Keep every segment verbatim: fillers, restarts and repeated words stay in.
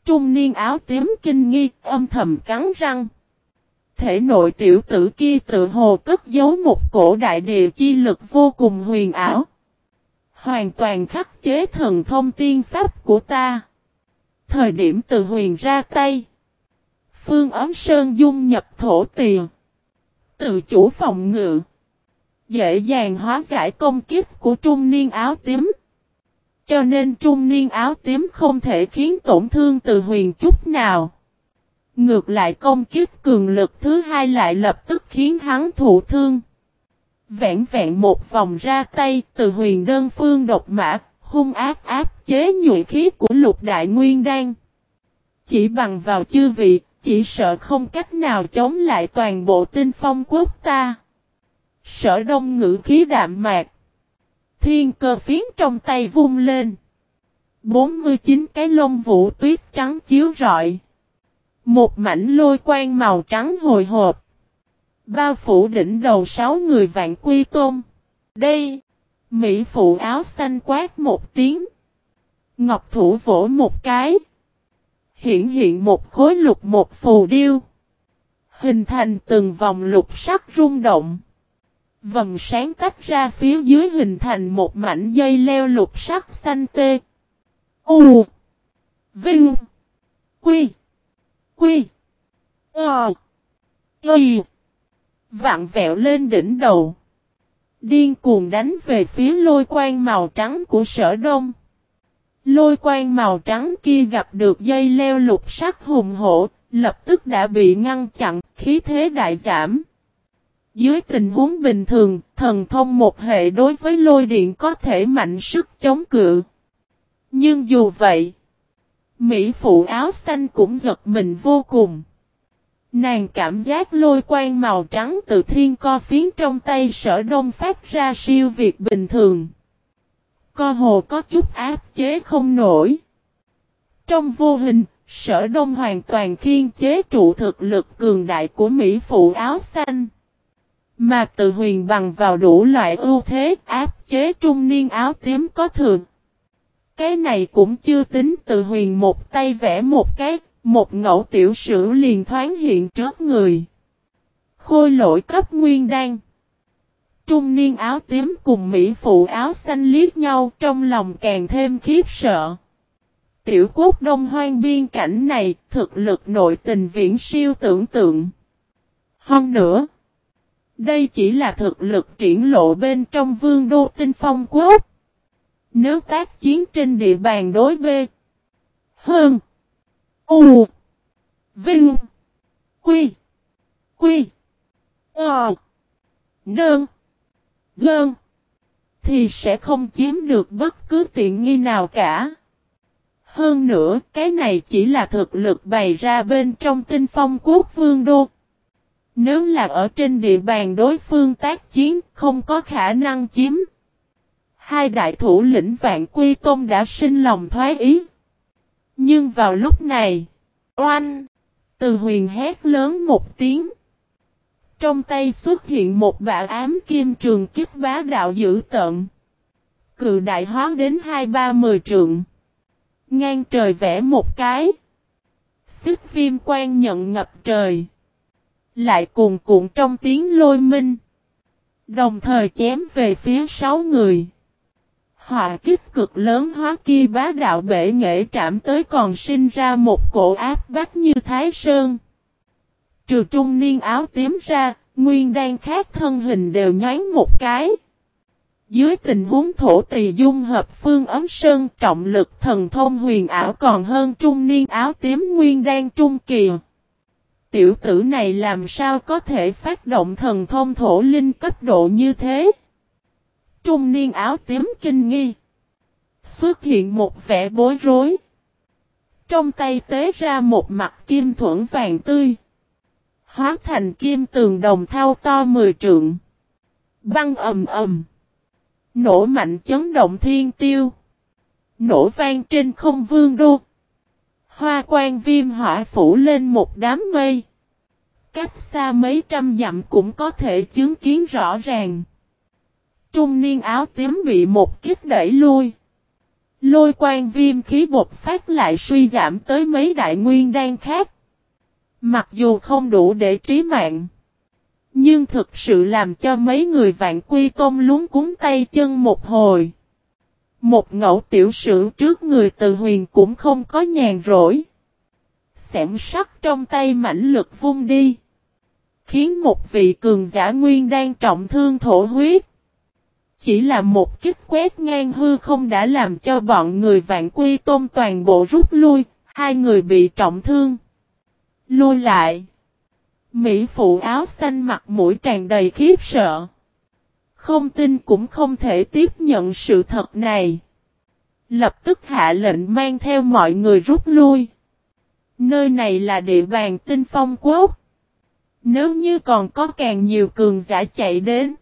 Trung niên áo tím kinh nghi, âm thầm cắn răng. Thể nội tiểu tử kia tự hồ cất giấu một cổ đại địa chi lực vô cùng huyền ảo. Hoàn toàn khắc chế thần thông tiên pháp của ta. Thời điểm từ huyền ra tay. Phương Ấm Sơn dung nhập thổ tiền. Tự chủ phòng ngự. Dễ dàng hóa giải công kích của trung niên áo tím. Cho nên trung niên áo tím không thể khiến tổn thương từ huyền chút nào. Ngược lại công kích cường lực thứ hai lại lập tức khiến hắn thụ thương. Vẹn vẹn một vòng ra tay, từ huyền đơn phương độc mã, hung ác áp chế nhuệ khí của lục đại nguyên đan. Chỉ bằng vào chư vị, chỉ sợ không cách nào chống lại toàn bộ Tinh Phong quốc ta. Sở Đông ngữ khí đạm mạc. Thiên cơ phiến trong tay vung lên. bốn mươi chín cái lông vũ tuyết trắng chiếu rọi. Một mảnh lôi quang màu trắng hồi hộp. Bao phủ đỉnh đầu sáu người Vạn Quy Tôn. Đây. Mỹ phụ áo xanh quát một tiếng. Ngọc thủ vỗ một cái. Hiện hiện một khối lục một phù điêu. Hình thành từng vòng lục sắc rung động. Vầng sáng tách ra phía dưới hình thành một mảnh dây leo lục sắc xanh tê. U. Vinh. Quy. Quy. Ờ. Y. Vặn vẹo lên đỉnh đầu. Điên cuồng đánh về phía lôi quang màu trắng của Sở Đông. Lôi quang màu trắng kia gặp được dây leo lục sắc hùng hổ, lập tức đã bị ngăn chặn, khí thế đại giảm. Dưới tình huống bình thường, thần thông một hệ đối với lôi điện có thể mạnh sức chống cự. Nhưng dù vậy, Mỹ phụ áo xanh cũng giật mình vô cùng. Nàng cảm giác lôi quang màu trắng từ thiên co phiến trong tay Sở Đông phát ra siêu việt bình thường. Co hồ có chút áp chế không nổi. Trong vô hình, Sở Đông hoàn toàn khiên chế trụ thực lực cường đại của Mỹ phụ áo xanh. Mà từ huyền bằng vào đủ loại ưu thế áp chế trung niên áo tím có thường. Cái này cũng chưa tính từ huyền một tay vẽ một cái, một ngẫu tiểu sử liền thoáng hiện trước người. Khôi lỗi cấp nguyên đan. Trung niên áo tím cùng Mỹ phụ áo xanh liếc nhau trong lòng càng thêm khiếp sợ. Tiểu quốc đông hoang biên cảnh này thực lực nội tình viễn siêu tưởng tượng. Hơn nữa, đây chỉ là thực lực triển lộ bên trong vương đô Tinh Phong quốc. Nếu tác chiến trên địa bàn đối B. Hơn. U. Vinh. Quy. Quy. Ờ. Nơn. Gơn. Thì sẽ không chiếm được bất cứ tiện nghi nào cả. Hơn nữa, cái này chỉ là thực lực bày ra bên trong Tinh Phong quốc vương đô. Nếu là ở trên địa bàn đối phương tác chiến, không có khả năng chiếm. Hai đại thủ lĩnh Vạn Quy Tôn đã sinh lòng thoái ý. Nhưng vào lúc này, oanh, từ huyền hét lớn một tiếng. Trong tay xuất hiện một bả ám kim trường kiếp bá đạo dữ tợn. Cự đại hóa đến hai ba mười trượng. Ngang trời vẽ một cái. Xích viêm quang nhận ngập trời. Lại cuồn cuộn trong tiếng lôi minh. Đồng thời chém về phía sáu người. Họa kích cực lớn hóa kia bá đạo bể nghệ trảm tới còn sinh ra một cổ áp bách như Thái Sơn. Trừ trung niên áo tím ra, nguyên đan khác thân hình đều nhoáng một cái. Dưới tình huống thổ tỳ dung hợp Phương Ấm Sơn trọng lực thần thông huyền ảo còn hơn trung niên áo tím nguyên đan trung kỳ. Tiểu tử này làm sao có thể phát động thần thông thổ linh cấp độ như thế? Trung niên áo tím kinh nghi. Xuất hiện một vẻ bối rối. Trong tay tế ra một mặt kim thuẫn vàng tươi. Hóa thành kim tường đồng thau to mười trượng. Băng ầm ầm. Nổ mạnh chấn động thiên tiêu. Nổ vang trên không vương đô. Hoa quang viêm hỏa phủ lên một đám mây. Cách xa mấy trăm dặm cũng có thể chứng kiến rõ ràng. Trung niên áo tím bị một kích đẩy lui. Lôi quang viêm khí bộc phát lại suy giảm tới mấy đại nguyên đan khác. Mặc dù không đủ để trí mạng, nhưng thực sự làm cho mấy người Vạn Quy Tôn luống cuống tay chân một hồi. Một ngẫu tiểu sử trước người Từ Huyền cũng không có nhàn rỗi. Xẻng sắt trong tay mãnh lực vung đi, khiến một vị cường giả nguyên đang trọng thương thổ huyết. Chỉ là một kích quét ngang hư không đã làm cho bọn người Vạn Quy Tôn toàn bộ rút lui, hai người bị trọng thương. Lui lại. Mỹ phụ áo xanh mặt mũi tràn đầy khiếp sợ. Không tin cũng không thể tiếp nhận sự thật này. Lập tức hạ lệnh mang theo mọi người rút lui. Nơi này là địa bàn Tinh Phong Quốc. Nếu như còn có càng nhiều cường giả chạy đến,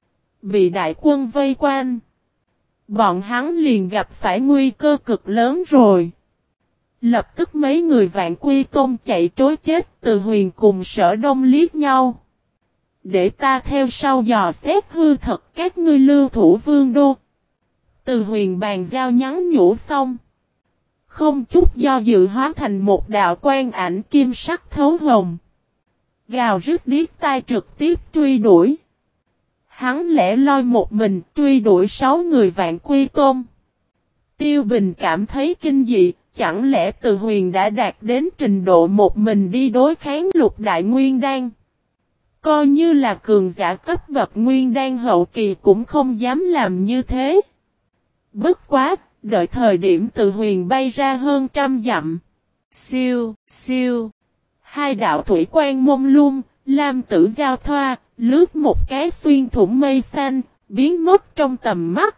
bị đại quân vây quanh, bọn hắn liền gặp phải nguy cơ cực lớn rồi. Lập tức mấy người Vạn Quy Tôn chạy trối chết. Từ Huyền cùng Sở Đông liếc nhau. Để ta theo sau dò xét hư thật các ngươi lưu thủ vương đô. Từ Huyền bàn giao nhắn nhủ xong, không chút do dự hóa thành một đạo quan ảnh kim sắc thấu hồng. Gào rít điếc tai trực tiếp truy đuổi. Hắn lẻ loi một mình truy đuổi sáu người Vạn Quy Tôn. Tiêu Bình cảm thấy kinh dị, chẳng lẽ Từ Huyền đã đạt đến trình độ một mình đi đối kháng lục đại nguyên đan. Coi như là cường giả cấp bậc nguyên đan hậu kỳ cũng không dám làm như thế. Bất quá, đợi thời điểm Từ Huyền bay ra hơn trăm dặm. Siêu, siêu. Hai đạo thủy quan mông lung, lam tử giao thoa, lướt một cái xuyên thủng mây xanh, biến mất trong tầm mắt.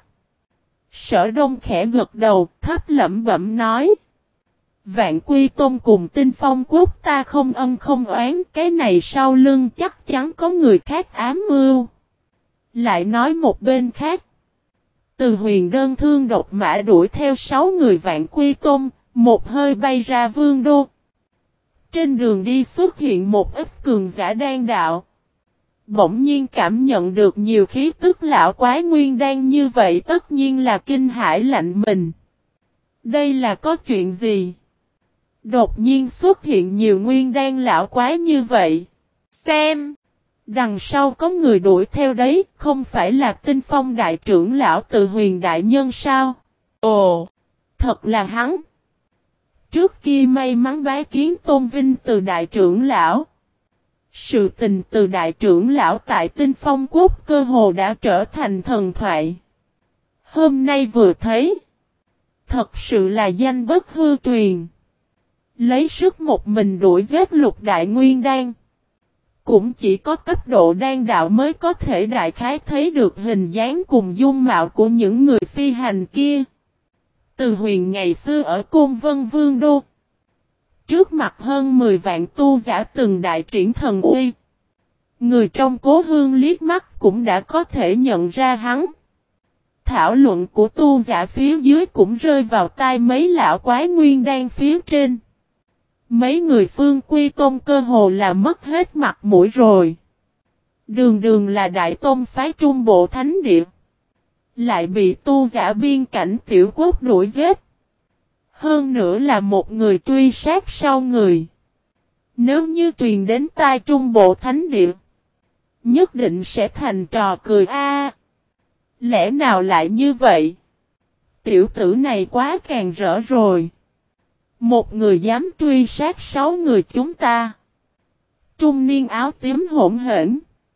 Sở Đông khẽ gật đầu, thấp lẩm bẩm nói. Vạn Quy Tôn cùng Tinh Phong Quốc ta không ân không oán, cái này sau lưng chắc chắn có người khác ám mưu. Lại nói một bên khác. Từ Huyền đơn thương độc mã đuổi theo sáu người Vạn Quy Tôn, một hơi bay ra vương đô. Trên đường đi xuất hiện một ít cường giả đan đạo. Bỗng nhiên cảm nhận được nhiều khí tức lão quái nguyên đan như vậy tất nhiên là kinh hãi lạnh mình. Đây là có chuyện gì? Đột nhiên xuất hiện nhiều nguyên đan lão quái như vậy. Xem! Đằng sau có người đuổi theo đấy, không phải là Tinh Phong đại trưởng lão Từ Huyền đại nhân sao? Ồ! Thật là hắn! Trước kia may mắn bái kiến tôn vinh từ đại trưởng lão. Sự tình từ đại trưởng lão tại Tinh Phong Quốc cơ hồ đã trở thành thần thoại. Hôm nay vừa thấy. Thật sự là danh bất hư truyền. Lấy sức một mình đuổi giết lục đại nguyên đan. Cũng chỉ có cấp độ đan đạo mới có thể đại khái thấy được hình dáng cùng dung mạo của những người phi hành kia. Từ Huyền ngày xưa ở Côn Vân Vương Đô. Trước mặt hơn mười vạn tu giả từng đại triển thần uy. Người trong Cố Hương liếc mắt cũng đã có thể nhận ra hắn. Thảo luận của tu giả phía dưới cũng rơi vào tai mấy lão quái nguyên đan phía trên. Mấy người Phương Quy Tôn cơ hồ là mất hết mặt mũi rồi. Đường đường là đại tôn phái Trung Bộ Thánh Địa. Lại bị tu giả biên cảnh tiểu quốc đuổi giết. Hơn nữa là một người truy sát sau người. Nếu như truyền đến tai Trung Bộ Thánh Địa, nhất định sẽ thành trò cười a. Lẽ nào lại như vậy? Tiểu tử này quá càng rỡ rồi. Một người dám truy sát sáu người chúng ta. Trung niên áo tím hỗn hển.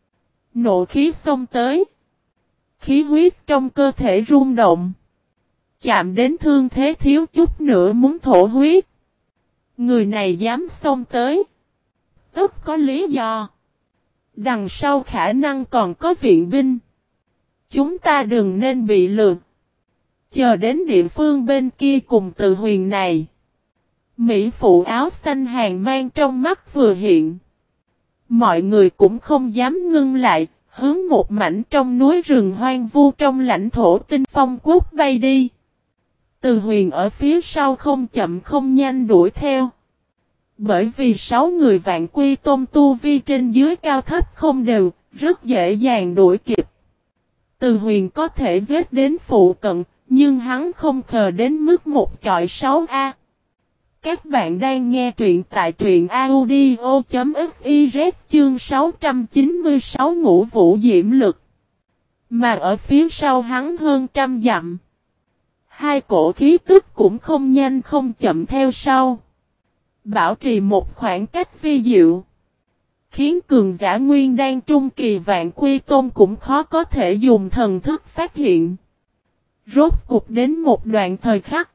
Nộ khí xông tới. Khí huyết trong cơ thể rung động. Chạm đến thương thế thiếu chút nữa muốn thổ huyết. Người này dám xông tới. Tất có lý do. Đằng sau khả năng còn có viện binh. Chúng ta đừng nên bị lừa. Chờ đến địa phương bên kia cùng Từ Huyền này. Mỹ phụ áo xanh hàng mang trong mắt vừa hiện. Mọi người cũng không dám ngưng lại, hướng một mảnh trong núi rừng hoang vu trong lãnh thổ Tinh Phong Quốc bay đi. Từ Huyền ở phía sau không chậm không nhanh đuổi theo. Bởi vì sáu người Vạn Quy Tôn tu vi trên dưới cao thấp không đều, rất dễ dàng đuổi kịp. Từ Huyền có thể giết đến phụ cận, nhưng hắn không khờ đến mức một chọi sáu a. Các bạn đang nghe truyện tại truyện audio.fiz chương sáu trăm chín mươi sáu Ngũ Vũ Diễm Lực. Mà ở phía sau hắn hơn trăm dặm. Hai cổ khí tức cũng không nhanh không chậm theo sau. Bảo trì một khoảng cách vi diệu. Khiến cường giả nguyên đan trung kỳ Vạn Quy Tôn cũng khó có thể dùng thần thức phát hiện. Rốt cục đến một đoạn thời khắc.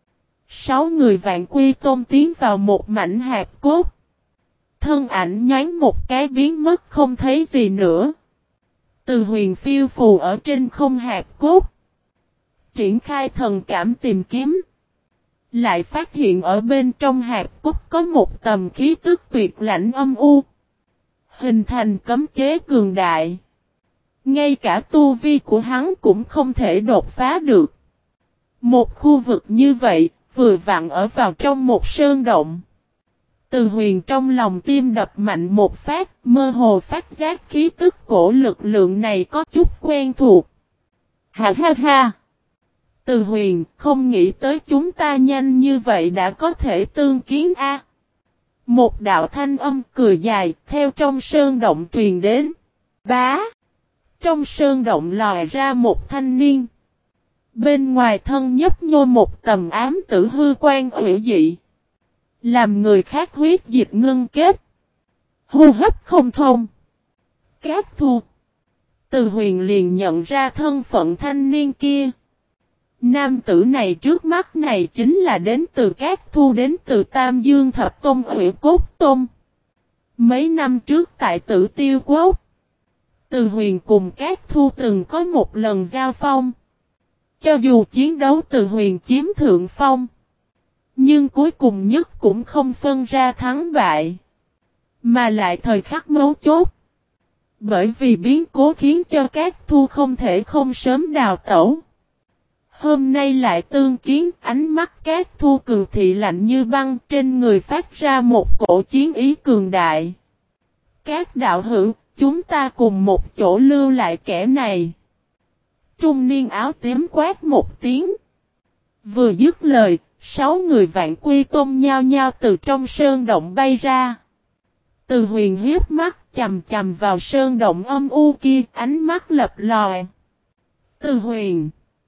Sáu người Vạn Quy Tôn tiến vào một mảnh hạp cốt. Thân ảnh nhoáng một cái biến mất không thấy gì nữa. Từ Huyền phiêu phù ở trên không hạp cốt. Triển khai thần cảm tìm kiếm. Lại phát hiện ở bên trong hạp cốt có một tầm khí tức tuyệt lãnh âm u. Hình thành cấm chế cường đại. Ngay cả tu vi của hắn cũng không thể đột phá được. Một khu vực như vậy, vừa vặn ở vào trong một sơn động. Từ Huyền trong lòng tim đập mạnh một phát, mơ hồ phát giác khí tức cổ lực lượng này có chút quen thuộc. Ha ha ha! Từ Huyền, không nghĩ tới chúng ta nhanh như vậy đã có thể tương kiến a. Một đạo thanh âm cười dài, theo trong sơn động truyền đến. Bá! Trong sơn động lòi ra một thanh niên. Bên ngoài thân nhấp nhô một tầm ám tử hư quan hủy dị. Làm người khác huyết dịch ngưng kết. Hô hấp không thông. Cát Thu. Từ Huyền liền nhận ra thân phận thanh niên kia. Nam tử này trước mắt này chính là đến từ Cát Thu, đến từ Tam Dương Thập Tôn Hủy Cốt Tôn. Mấy năm trước tại Tử Tiêu Quốc, Từ Huyền cùng Cát Thu từng có một lần giao phong. Cho dù chiến đấu Từ Huyền chiếm thượng phong, nhưng cuối cùng nhất cũng không phân ra thắng bại. Mà lại thời khắc mấu chốt. Bởi vì biến cố khiến cho Cát Thu không thể không sớm đào tẩu. Hôm nay lại tương kiến, ánh mắt Cát Thu cường thị lạnh như băng, trên người phát ra một cổ chiến ý cường đại. Các đạo hữu, chúng ta cùng một chỗ lưu lại kẻ này. Trung niên áo tím quát một tiếng. Vừa dứt lời, sáu người Vạn Quy Tôn nhao nhao từ trong sơn động bay ra. Từ Huyền hiếp mắt chầm chầm vào sơn động âm u kia, ánh mắt lập lòe. Từ Huyền,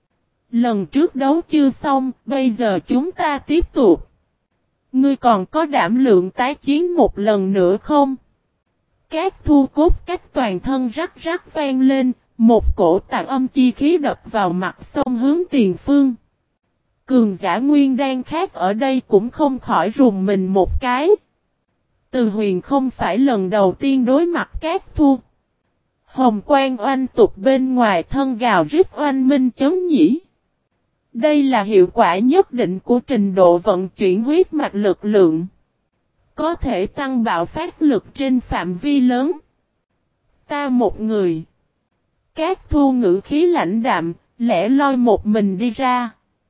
lần trước đấu chưa xong, bây giờ chúng ta tiếp tục. Ngươi còn có đảm lượng tái chiến một lần nữa không? Cát Thu cốt cách toàn thân rắc rắc vang lên, một cổ tạc âm chi khí đập vào mặt sông hướng tiền phương. Cường giả nguyên đan khác ở đây cũng không khỏi rùng mình một cái. Từ Huyền không phải lần đầu tiên đối mặt Cát Thu. Hồng quang oanh tục bên ngoài thân gào rít oanh minh chấn nhĩ. Đây là hiệu quả nhất định của trình độ vận chuyển huyết mạch lực lượng. Có thể tăng bạo phát lực trên phạm vi lớn. Ta một người. Cát Thu ngữ khí lãnh đạm, lẻ loi một mình đi ra.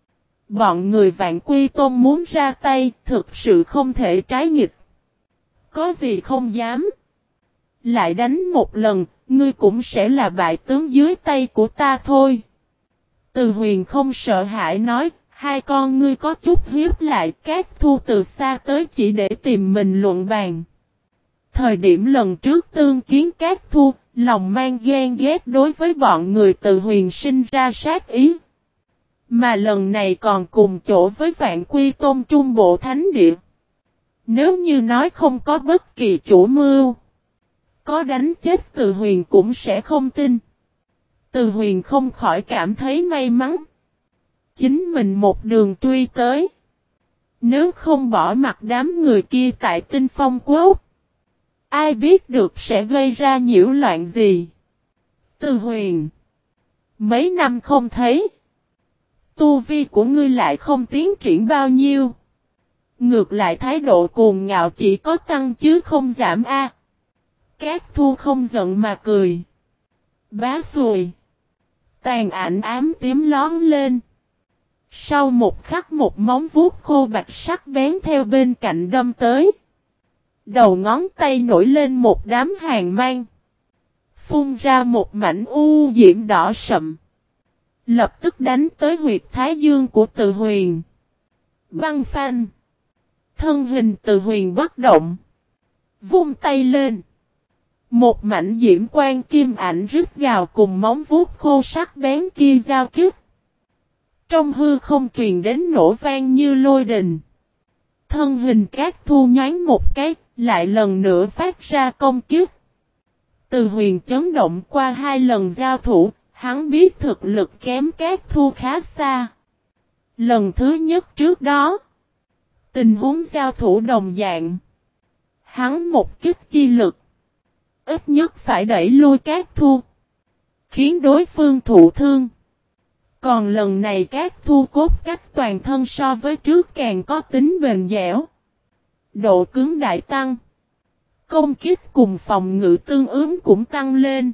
Bọn người Vạn Quy Tôn muốn ra tay, thực sự không thể trái nghịch. Có gì không dám. Lại đánh một lần, ngươi cũng sẽ là bại tướng dưới tay của ta thôi. Từ Huyền không sợ hãi nói, hai con ngươi có chút hiếp lại. Cát Thu từ xa tới chỉ để tìm mình luận bàn. Thời điểm lần trước tương kiến Cát Thu, lòng mang ghen ghét đối với bọn người Từ Huyền sinh ra sát ý. Mà lần này còn cùng chỗ với Vạn Quy Tôn Trung Bộ Thánh Địa. Nếu như nói không có bất kỳ chủ mưu, có đánh chết Từ Huyền cũng sẽ không tin. Từ Huyền không khỏi cảm thấy may mắn. Chính mình một đường truy tới. Nếu không bỏ mặt đám người kia tại Tinh Phong Quốc, ai biết được sẽ gây ra nhiễu loạn gì. Từ Huyền, mấy năm không thấy, tu vi của ngươi lại không tiến triển bao nhiêu. Ngược lại thái độ cuồng ngạo chỉ có tăng chứ không giảm a. Cát Thu không giận mà cười. Bá xùi. Tàn ảnh ám tím lón lên. Sau một khắc một móng vuốt khô bạch sắc bén theo bên cạnh đâm tới. Đầu ngón tay nổi lên một đám hàng mang. Phun ra một mảnh u diễm đỏ sậm. Lập tức đánh tới huyệt thái dương của Từ Huyền. Băng phanh. Thân hình Từ Huyền bất động. Vung tay lên. Một mảnh diễm quang kim ảnh rít gào cùng móng vuốt khô sắc bén kia giao kích. Trong hư không truyền đến nổ vang như lôi đình. Thân hình Cát Thu nhoáng một cái, lại lần nữa phát ra công kích. Từ Huyền chấn động qua hai lần giao thủ, hắn biết thực lực kém Cát Thu khá xa. Lần thứ nhất trước đó, tình huống giao thủ đồng dạng. Hắn một kích chi lực, ít nhất phải đẩy lui Cát Thu, khiến đối phương thụ thương. Còn lần này Cát Thu cốt cách toàn thân so với trước càng có tính bền dẻo. Độ cứng đại tăng. Công kích cùng phòng ngự tương ứng cũng tăng lên.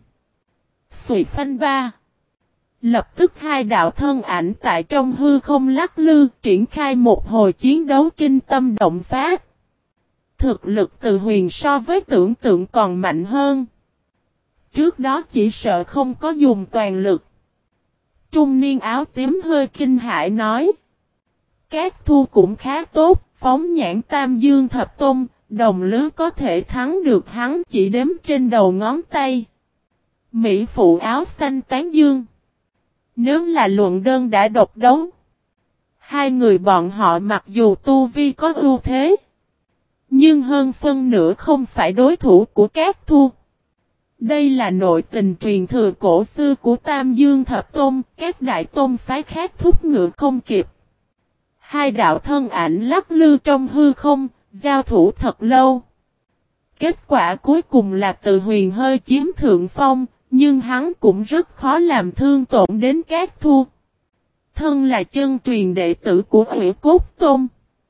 Xùy phanh ba. Lập tức hai đạo thân ảnh tại trong hư không lắc lư triển khai một hồi chiến đấu kinh tâm động phát. Thực lực Từ Huyền so với tưởng tượng còn mạnh hơn. Trước đó chỉ sợ không có dùng toàn lực. Trung niên áo tím hơi kinh hãi nói. Cát Thu cũng khá tốt, phóng nhãn Tam Dương Thập Tôn, đồng lứa có thể thắng được hắn chỉ đếm trên đầu ngón tay. Mỹ phụ áo xanh tán dương. Nếu là luận đơn đã độc đấu, hai người bọn họ mặc dù tu vi có ưu thế, nhưng hơn phân nửa không phải đối thủ của Cát Thu. Đây là nội tình truyền thừa cổ xưa của Tam Dương Thập Tôn, các đại tôn phái khác thúc ngựa không kịp. Hai đạo thân ảnh lắc lư trong hư không, giao thủ thật lâu. Kết quả cuối cùng là Từ Huyền hơi chiếm thượng phong, nhưng hắn cũng rất khó làm thương tổn đến Cát Thu. Thân là chân truyền đệ tử của Hủy Cốt Tôn.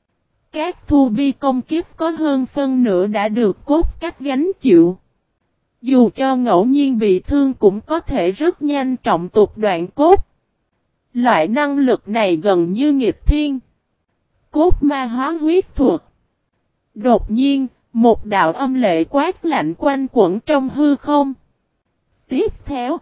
Cát Thu bi công kiếp có hơn phân nửa đã được cốt cách gánh chịu. Dù cho ngẫu nhiên bị thương cũng có thể rất nhanh trọng tục đoạn cốt. Loại năng lực này gần như nghịch thiên. Cốt ma hóa huyết thuật. Đột nhiên, một đạo âm lệ quát lạnh quanh quẩn trong hư không. Tiếp theo,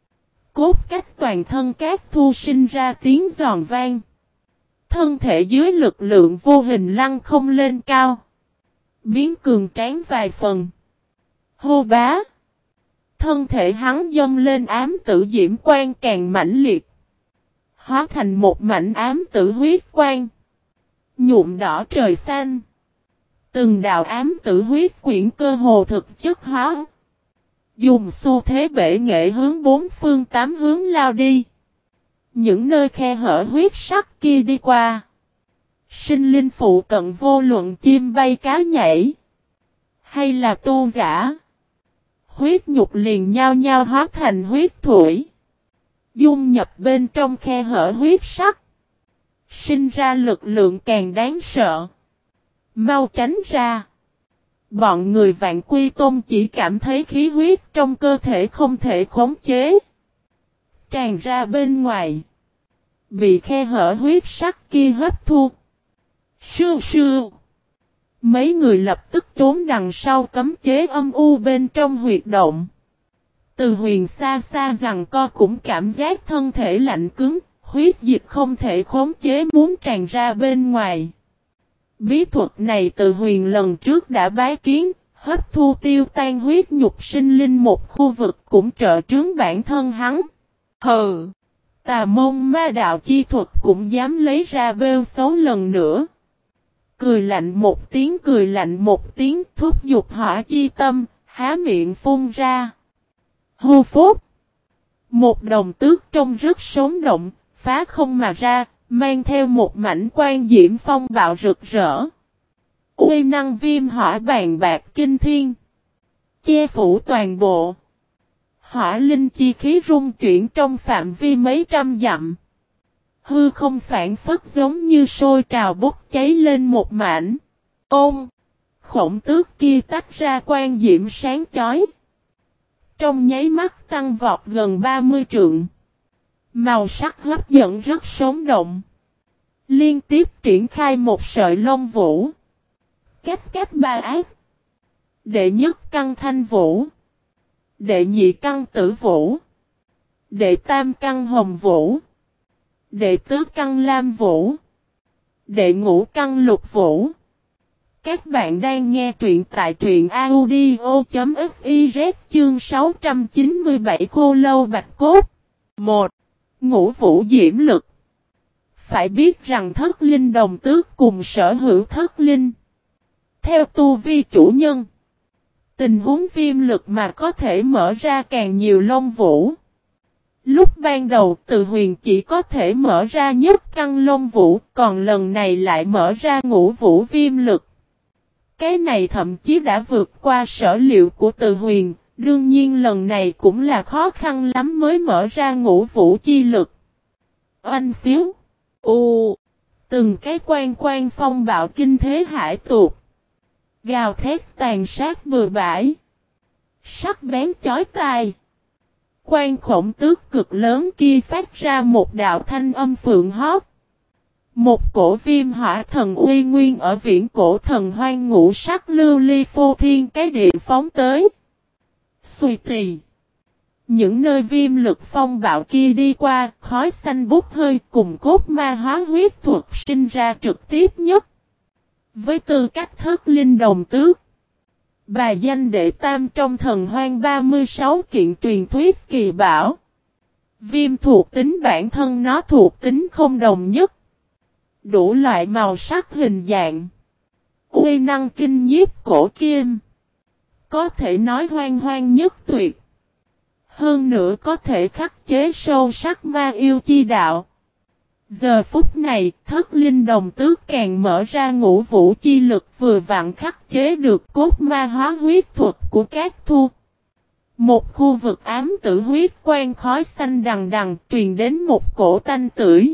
cốt cách toàn thân Cát Thu sinh ra tiếng giòn vang. Thân thể dưới lực lượng vô hình lăn không lên cao. Biến cường tráng vài phần. Hô bá. Thân thể hắn dâng lên ám tử diễm quang càng mãnh liệt. Hóa thành một mảnh ám tử huyết quang. Nhuộm đỏ trời xanh. Từng đạo ám tử huyết quyển cơ hồ thực chất hóa. Dùng xu thế bể nghệ hướng bốn phương tám hướng lao đi. Những nơi khe hở huyết sắc kia đi qua. Sinh linh phụ cận vô luận chim bay cá nhảy. Hay là tu giả. Huyết nhục liền nhao nhao hóa thành huyết thủy. Dung nhập bên trong khe hở huyết sắc. Sinh ra lực lượng càng đáng sợ. Mau tránh ra. Bọn người Vạn Quy Tôn chỉ cảm thấy khí huyết trong cơ thể không thể khống chế. Tràn ra bên ngoài. Bị khe hở huyết sắc kia hấp thu. Sưu sưu. Mấy người lập tức trốn đằng sau cấm chế âm u bên trong huyệt động. Từ Huyền xa xa rằng co cũng cảm giác thân thể lạnh cứng, huyết dịch không thể khống chế muốn tràn ra bên ngoài. Bí thuật này Từ Huyền lần trước đã bái kiến, hấp thu tiêu tan huyết nhục sinh linh một khu vực cũng trợ trướng bản thân hắn. Hừ! Tà môn ma đạo chi thuật cũng dám lấy ra bêu xấu lần nữa. Cười lạnh một tiếng cười lạnh một tiếng thúc giục hỏa chi tâm, há miệng phun ra. Hô phốt! Một đồng tước trông rất sống động, phá không mà ra, mang theo một mảnh quan diễm phong bạo rực rỡ. Uy năng viêm hỏa bàn bạc kinh thiên. Che phủ toàn bộ. Hỏa linh chi khí rung chuyển trong phạm vi mấy trăm dặm. Hư không phản phất giống như sôi trào bốc cháy lên một mảnh. Ôm! Khổng tước kia tách ra quan diễm sáng chói. Trong nháy mắt tăng vọt gần ba mươi trượng. Màu sắc hấp dẫn rất sống động. Liên tiếp triển khai một sợi lông vũ. Cách cách ba ác. Đệ nhất căn thanh vũ. Đệ nhị căn tử vũ. Đệ tam căn hồng vũ. Đệ tứ căn Lam Vũ. Đệ ngũ căn Lục Vũ. Các bạn đang nghe truyện tại truyện audio.fiz chương sáu trăm chín mươi bảy Khô Lâu Bạch Cốt. một. Ngũ Vũ Diễm Lực. Phải biết rằng Thất Linh Đồng Tước cùng sở hữu Thất Linh. Theo tu vi chủ nhân, tình huống viêm lực mà có thể mở ra càng nhiều Long Vũ. Lúc ban đầu Từ Huyền chỉ có thể mở ra nhất căn Long Vũ, còn lần này lại mở ra ngũ vũ viêm lực. Cái này thậm chí đã vượt qua sở liệu của Từ Huyền, đương nhiên lần này cũng là khó khăn lắm mới mở ra ngũ vũ chi lực. Oanh xíu. U. Từng cái quan quan phong bạo kinh thế hải tuột. Gào thét tàn sát bừa bãi. Sắc bén chói tai. Quan khổng tước cực lớn kia phát ra một đạo thanh âm phượng hót. Một cổ viêm hỏa thần uy nguyên ở viễn cổ thần hoang ngũ sắc lưu ly phô thiên cái địa phóng tới. Xùi tì. Những nơi viêm lực phong bạo kia đi qua, khói xanh bút hơi cùng cốt ma hóa huyết thuật sinh ra trực tiếp nhất. Với tư cách Thất Linh Đồng Tước, bà danh đệ tam trong thần hoang ba mươi sáu kiện truyền thuyết kỳ bảo. Viêm thuộc tính bản thân nó thuộc tính không đồng nhất. Đủ loại màu sắc hình dạng. Uy năng kinh nhiếp cổ kim. Có thể nói hoang hoang nhất tuyệt. Hơn nữa có thể khắc chế sâu sắc ma yêu chi đạo. Giờ phút này, Thất Linh Đồng Tước càng mở ra ngũ vũ chi lực vừa vặn khắc chế được cốt ma hóa huyết thuật của các thu. Một khu vực ám tử huyết quang khói xanh đằng đằng truyền đến một cổ tanh tưởi.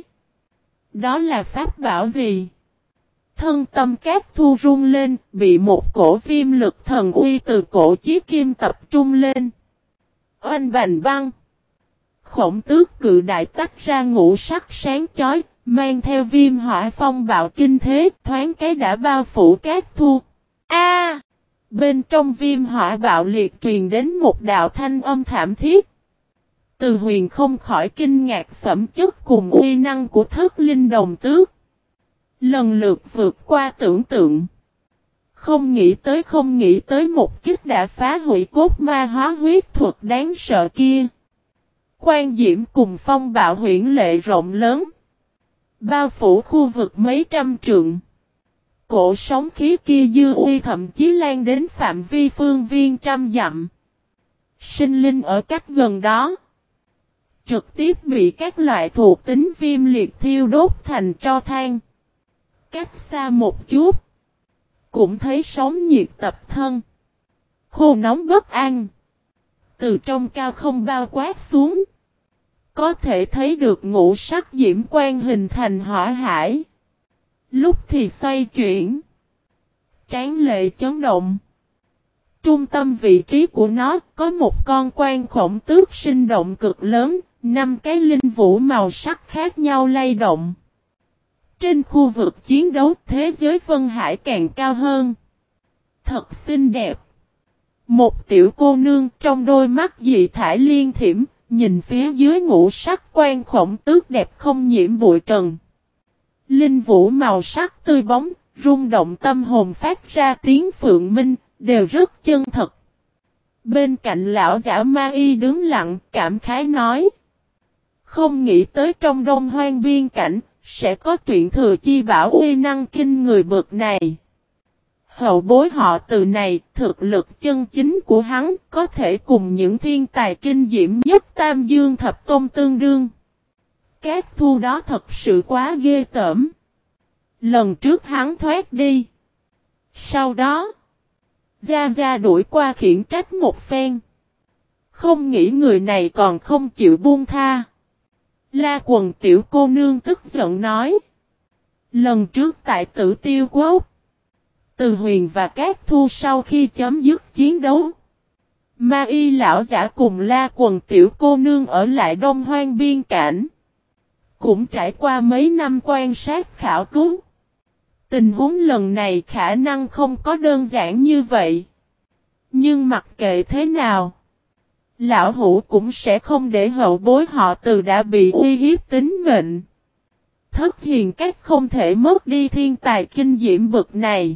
Đó là pháp bảo gì? Thân tâm các thu rung lên, bị một cổ viêm lực thần uy từ cổ chí kim tập trung lên. Oanh bành băng. Khổng tước cự đại tách ra ngũ sắc sáng chói, mang theo viêm hỏa phong bạo kinh thế, thoáng cái đã bao phủ các thu. A! Bên trong viêm hỏa bạo liệt truyền đến một đạo thanh âm thảm thiết. Từ Huyền không khỏi kinh ngạc phẩm chất cùng uy năng của Thất Linh Đồng Tước. Lần lượt vượt qua tưởng tượng. Không nghĩ tới không nghĩ tới một kích đã phá hủy cốt ma hóa huyết thuật đáng sợ kia. Quan diễm cùng phong bạo huyễn lệ rộng lớn. Bao phủ khu vực mấy trăm trượng. Cổ sóng khí kia dư uy thậm chí lan đến phạm vi phương viên trăm dặm. Sinh linh ở cách gần đó. Trực tiếp bị các loại thuộc tính viêm liệt thiêu đốt thành tro than. Cách xa một chút. Cũng thấy sóng nhiệt tập thân. Khô nóng bất an. Từ trong cao không bao quát xuống. Có thể thấy được ngũ sắc diễm quang hình thành hỏa hải. Lúc thì xoay chuyển. Tráng lệ chấn động. Trung tâm vị trí của nó có một con quan khổng tước sinh động cực lớn. Năm cái linh vũ màu sắc khác nhau lay động. Trên khu vực chiến đấu thế giới Vân Hải càng cao hơn. Thật xinh đẹp. Một tiểu cô nương trong đôi mắt dị thải liên thiểm, nhìn phía dưới ngũ sắc quan khổng tước đẹp không nhiễm bụi trần. Linh vũ màu sắc tươi bóng, rung động tâm hồn phát ra tiếng phượng minh, đều rất chân thật. Bên cạnh lão giả ma y đứng lặng, cảm khái nói. Không nghĩ tới trong đông hoang biên cảnh, sẽ có truyện thừa chi bảo uy năng kinh người bậc này. Hậu bối họ từ này, thực lực chân chính của hắn, có thể cùng những thiên tài kinh diễm nhất Tam Dương Thập Tôn tương đương. Các thu đó thật sự quá ghê tởm. Lần trước hắn thoát đi. Sau đó, Gia Gia đuổi qua khiển trách một phen. Không nghĩ người này còn không chịu buông tha. La Quần tiểu cô nương tức giận nói. Lần trước tại Tử Tiêu Quốc, Từ Huyền và các thu sau khi chấm dứt chiến đấu, Ma y lão giả cùng La Quần tiểu cô nương ở lại Đông Hoang biên cảnh. Cũng trải qua mấy năm quan sát khảo cứu. Tình huống lần này khả năng không có đơn giản như vậy. Nhưng mặc kệ thế nào, lão hủ cũng sẽ không để hậu bối họ Từ đã bị uy hiếp tính mệnh. Thất hiền các không thể mất đi thiên tài kinh diễm bực này.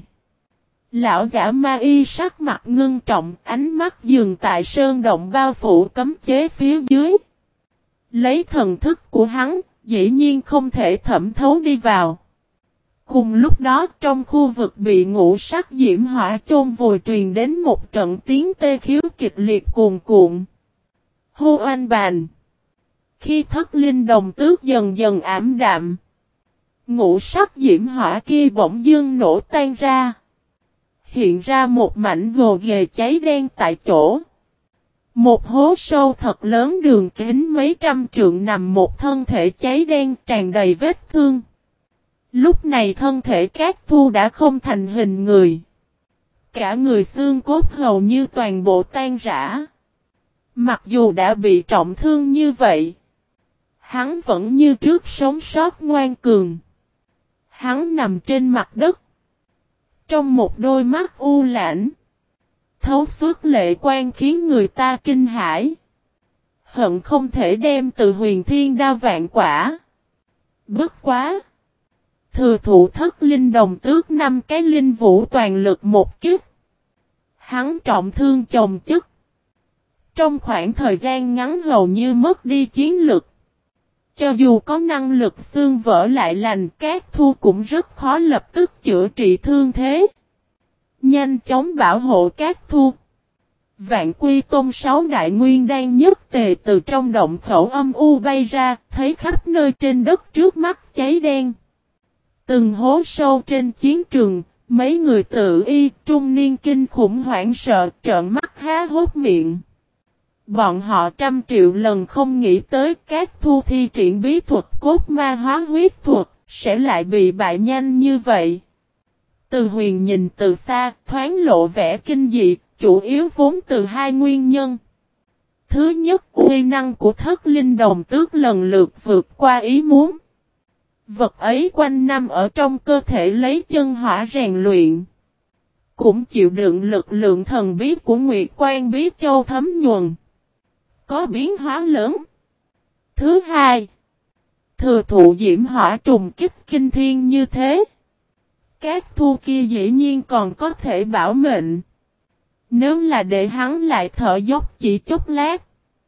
Lão giả ma y sắc mặt ngưng trọng, ánh mắt dừng tại sơn động bao phủ cấm chế phía dưới. Lấy thần thức của hắn, dĩ nhiên không thể thẩm thấu đi vào. Cùng lúc đó trong khu vực bị ngũ sắc diễm hỏa chôn vùi truyền đến một trận tiếng tê khiếu kịch liệt cuồn cuộn. Hô oanh bàn. Khi thất linh đồng tước dần dần ảm đạm, ngũ sắc diễm hỏa kia bỗng dưng nổ tan ra. Hiện ra một mảnh gồ ghề cháy đen tại chỗ. Một hố sâu thật lớn đường kính mấy trăm trượng nằm một thân thể cháy đen tràn đầy vết thương. Lúc này thân thể Cát Thu đã không thành hình người. Cả người xương cốt hầu như toàn bộ tan rã. Mặc dù đã bị trọng thương như vậy, hắn vẫn như trước sống sót ngoan cường. Hắn nằm trên mặt đất. Trong một đôi mắt u lãnh, thấu suốt lệ quan khiến người ta kinh hãi. Hận không thể đem từ huyền thiên đao vạn quả. Bất quá. Thừa thụ thất linh đồng tước năm cái linh vũ toàn lực một kích. Hắn trọng thương chồng chất. Trong khoảng thời gian ngắn hầu như mất đi chiến lực. Cho dù có năng lực xương vỡ lại lành, Cát Thu cũng rất khó lập tức chữa trị thương thế. Nhanh chóng bảo hộ Cát Thu. Vạn Quy Tôn sáu đại nguyên đan nhất tề từ trong động khẩu âm u bay ra, thấy khắp nơi trên đất trước mắt cháy đen. Từng hố sâu trên chiến trường, mấy người tự y trung niên kinh khủng hoảng sợ trợn mắt há hốt miệng. Bọn họ trăm triệu lần không nghĩ tới Cát Thu thi triển bí thuật cốt ma hóa huyết thuật, sẽ lại bị bại nhanh như vậy. Từ huyền nhìn từ xa, thoáng lộ vẻ kinh dị, chủ yếu vốn từ hai nguyên nhân. Thứ nhất, uy năng của thất linh đồng tước lần lượt vượt qua ý muốn. Vật ấy quanh năm ở trong cơ thể lấy chân hỏa rèn luyện. Cũng chịu đựng lực lượng thần bí của Nguyệt Quan Bí Châu thấm nhuần. Có biến hóa lớn. Thứ hai, thừa thụ diễm hỏa trùng kích kinh thiên như thế. Cát Thu kia dĩ nhiên còn có thể bảo mệnh. Nếu là để hắn lại thở dốc chỉ chốc lát,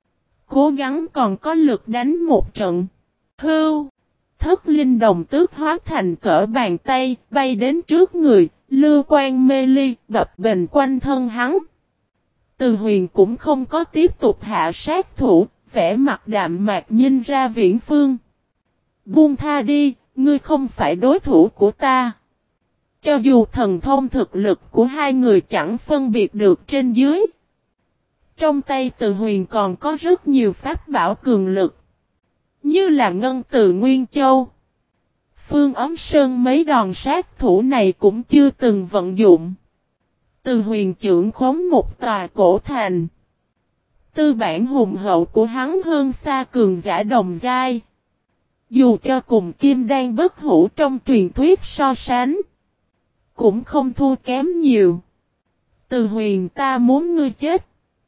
cố gắng còn có lực đánh một trận. Hưu, thất linh đồng tước hóa thành cỡ bàn tay, bay đến trước người, lưu quan mê ly, đập bền quanh thân hắn. Từ huyền cũng không có tiếp tục hạ sát thủ, vẻ mặt đạm mạc nhìn ra viễn phương. Buông tha đi, ngươi không phải đối thủ của ta. Cho dù thần thông thực lực của hai người chẳng phân biệt được trên dưới. Trong tay từ huyền còn có rất nhiều pháp bảo cường lực. Như là ngân từ Nguyên Châu. Phương Ấm Sơn mấy đòn sát thủ này cũng chưa từng vận dụng. Từ huyền trưởng khống một tòa cổ thành. Tư bản hùng hậu của hắn hơn xa cường giả đồng giai. Dù cho cùng kim đan bất hủ trong truyền thuyết so sánh, cũng không thua kém nhiều. Từ huyền ta muốn ngươi chết.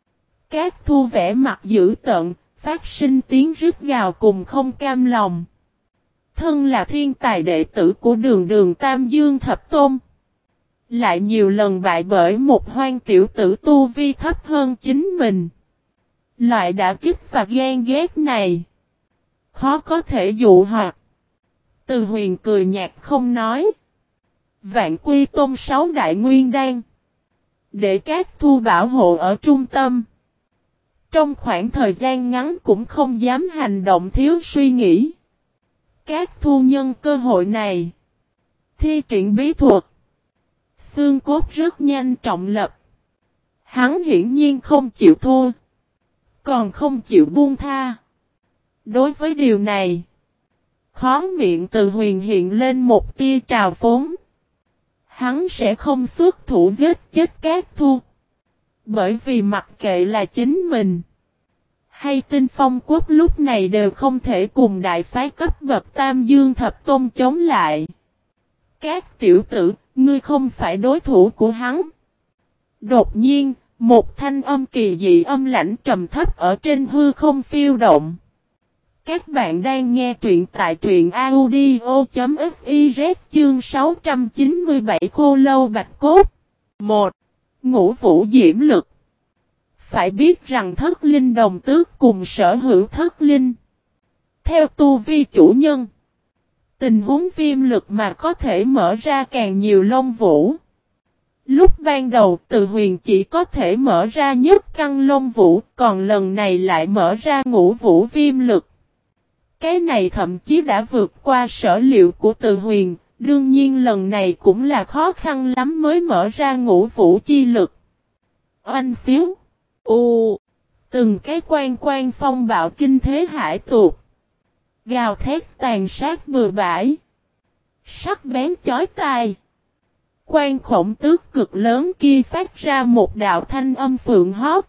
Cát Thu vẻ mặt dữ tợn, phát sinh tiếng rít gào cùng không cam lòng. Thân là thiên tài đệ tử của đường đường Tam Dương Thập Tôn. Lại nhiều lần bại bởi một hoang tiểu tử tu vi thấp hơn chính mình. Loại đã kích và ghen ghét này, khó có thể dụ hoặc. Từ huyền cười nhạt không nói. Vạn Quy Tôn sáu đại nguyên đan. Để Cát Thu bảo hộ ở trung tâm. Trong khoảng thời gian ngắn cũng không dám hành động thiếu suy nghĩ. Cát Thu nhân cơ hội này, thi triển bí thuật. Xương cốt rất nhanh trọng lập. Hắn hiển nhiên không chịu thua. Còn không chịu buông tha. Đối với điều này, khóe miệng từ huyền hiện lên một tia trào phúng. Hắn sẽ không xuất thủ giết chết Cát Thu. Bởi vì mặc kệ là chính mình hay Tinh Phong Quốc lúc này đều không thể cùng đại phái cấp bậc Tam Dương Thập Tôn chống lại. Các tiểu tử, ngươi không phải đối thủ của hắn. Đột nhiên, một thanh âm kỳ dị âm lãnh trầm thấp ở trên hư không phiêu động. Các bạn đang nghe truyện tại truyện audio.fiz chương sáu trăm chín mươi bảy Khô Lâu Bạch Cốt. một. Ngũ Vũ Diễm Lực. Phải biết rằng thất linh đồng tước cùng sở hữu thất linh. Theo tu vi chủ nhân, tình huống viêm lực mà có thể mở ra càng nhiều lông vũ. Lúc ban đầu Từ Huyền chỉ có thể mở ra nhất căn lông vũ, còn lần này lại mở ra ngũ vũ viêm lực. Cái này thậm chí đã vượt qua sở liệu của Từ Huyền, đương nhiên lần này cũng là khó khăn lắm mới mở ra ngũ vũ chi lực. Oanh xíu, u, từng cái quan quan phong bạo kinh thế hải tuột, gào thét tàn sát bừa bãi, sắc bén chói tai. Quan khổng tước cực lớn kia phát ra một đạo thanh âm phượng hót.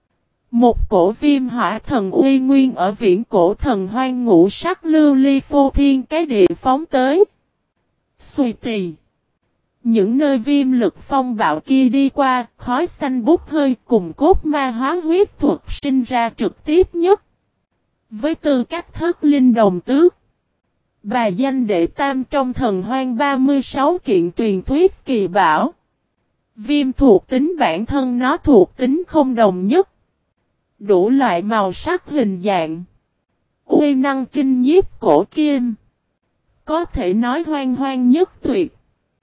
Một cổ viêm hỏa thần uy nguyên ở viễn cổ thần hoang ngũ sắc lưu ly phô thiên cái địa phóng tới. Xùi tì. Những nơi viêm lực phong bạo kia đi qua, khói xanh bút hơi cùng cốt ma hóa huyết thuật sinh ra trực tiếp nhất. Với tư cách thất linh đồng tước, bà danh đệ tam trong thần hoang ba mươi sáu kiện truyền thuyết kỳ bảo. Viêm thuộc tính bản thân nó thuộc tính không đồng nhất. Đủ loại màu sắc hình dạng. Uy năng kinh nhiếp cổ kim. Có thể nói hoang hoang nhất tuyệt.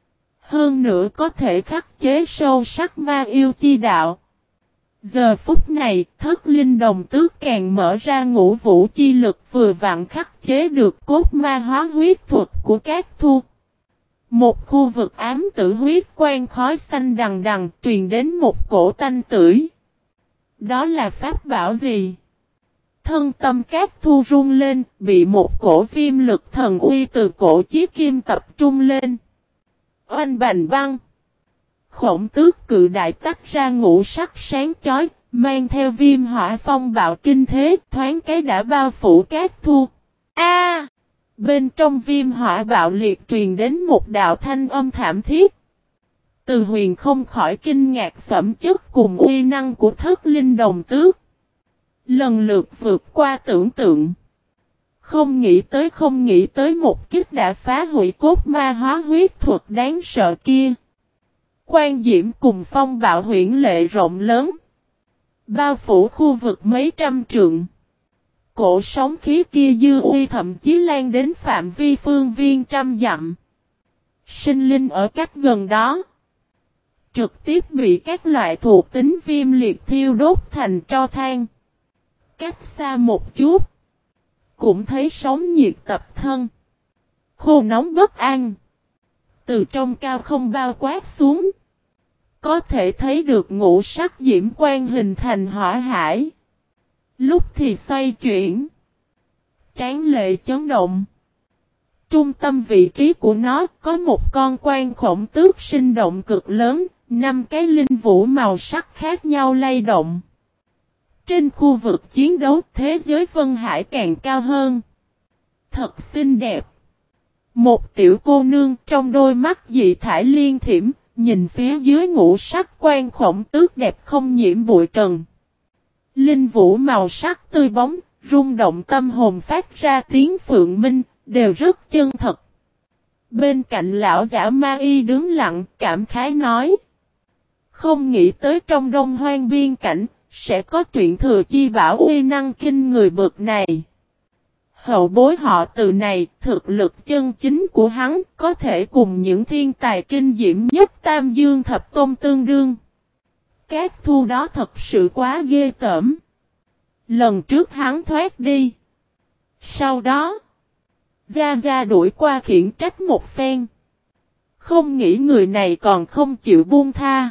Hơn nữa có thể khắc chế sâu sắc ma yêu chi đạo. Giờ phút này, thất linh đồng tước càng mở ra ngũ vũ chi lực vừa vặn khắc chế được cốt ma hóa huyết thuật của các thu. Một khu vực ám tử huyết quang khói xanh đằng đằng truyền đến một cổ tanh tưởi. Đó là pháp bảo gì? Thân tâm các thu run lên, bị một cổ viêm lực thần uy từ cổ chiếc kim tập trung lên. Oanh bành băng. Khổng tước cự đại tách ra ngũ sắc sáng chói, mang theo viêm hỏa phong bạo kinh thế, thoáng cái đã bao phủ các thu. A! Bên trong viêm hỏa bạo liệt truyền đến một đạo thanh âm thảm thiết. Từ Huyền không khỏi kinh ngạc phẩm chất cùng uy năng của thất linh đồng tước. Lần lượt vượt qua tưởng tượng. Không nghĩ tới không nghĩ tới một kích đã phá hủy cốt ma hóa huyết thuật đáng sợ kia. Quan diễm cùng phong bạo huyễn lệ rộng lớn. Bao phủ khu vực mấy trăm trượng. Cổ sóng khí kia dư uy thậm chí lan đến phạm vi phương viên trăm dặm. Sinh linh ở cách gần đó. Trực tiếp bị các loại thuộc tính viêm liệt thiêu đốt thành tro than. Cách xa một chút. Cũng thấy sóng nhiệt tập thân. Khô nóng bất an. Từ trong cao không bao quát xuống. Có thể thấy được ngũ sắc diễm quang hình thành hỏa hải. Lúc thì xoay chuyển. Tráng lệ chấn động. Trung tâm vị trí của nó có một con quan khổng tước sinh động cực lớn. Năm cái linh vũ màu sắc khác nhau lay động. Trên khu vực chiến đấu thế giới Vân Hải càng cao hơn. Thật xinh đẹp. Một tiểu cô nương trong đôi mắt dị thải liên thiểm, nhìn phía dưới ngũ sắc quan khổng tước đẹp không nhiễm bụi trần. Linh vũ màu sắc tươi bóng, rung động tâm hồn phát ra tiếng phượng minh, đều rất chân thật. Bên cạnh lão giả ma y đứng lặng, cảm khái nói. Không nghĩ tới trong đông hoang biên cảnh, sẽ có truyện thừa chi bảo uy năng kinh người bực này. Hậu bối họ Từ này, thực lực chân chính của hắn, có thể cùng những thiên tài kinh diễm nhất Tam Dương Thập Tôn tương đương. Các thu đó thật sự quá ghê tởm. Lần trước hắn thoát đi. Sau đó, Gia Gia đuổi qua khiển trách một phen. Không nghĩ người này còn không chịu buông tha.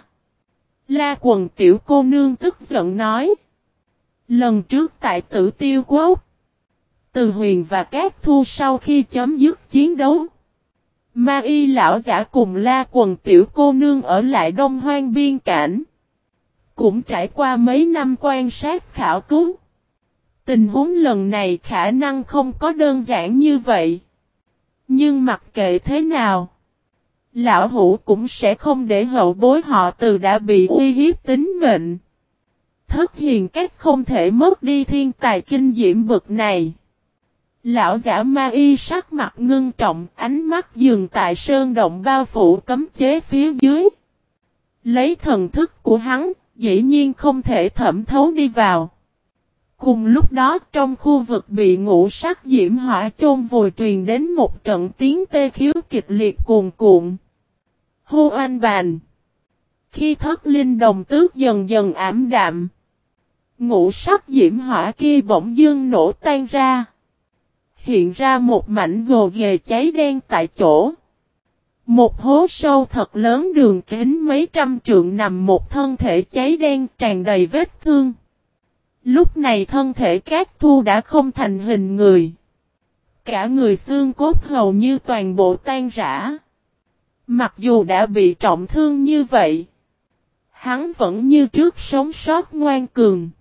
La Quần tiểu cô nương tức giận nói. Lần trước tại Tử Tiêu Quốc, Từ Huyền và các thu sau khi chấm dứt chiến đấu, Ma y lão giả cùng La Quần tiểu cô nương ở lại Đông Hoang biên cảnh. Cũng trải qua mấy năm quan sát khảo cứu. Tình huống lần này khả năng không có đơn giản như vậy. Nhưng mặc kệ thế nào, lão hủ cũng sẽ không để hậu bối họ Từ đã bị uy hiếp tính mệnh. Thất hiền các không thể mất đi thiên tài kinh diễm bực này. Lão giả ma y sắc mặt ngưng trọng, ánh mắt dừng tại sơn động bao phủ cấm chế phía dưới. Lấy thần thức của hắn, dĩ nhiên không thể thẩm thấu đi vào. Cùng lúc đó trong khu vực bị ngũ sắc diễm hỏa chôn vùi truyền đến một trận tiếng tê khiếu kịch liệt cuồn cuộn. Hô oanh bàn. Khi thất linh đồng tước dần dần ảm đạm, ngũ sắc diễm hỏa kia bỗng dưng nổ tan ra. Hiện ra một mảnh gồ ghề cháy đen tại chỗ. Một hố sâu thật lớn đường kính mấy trăm trượng nằm một thân thể cháy đen tràn đầy vết thương. Lúc này thân thể Cát Thu đã không thành hình người. Cả người xương cốt hầu như toàn bộ tan rã. Mặc dù đã bị trọng thương như vậy, hắn vẫn như trước sống sót ngoan cường.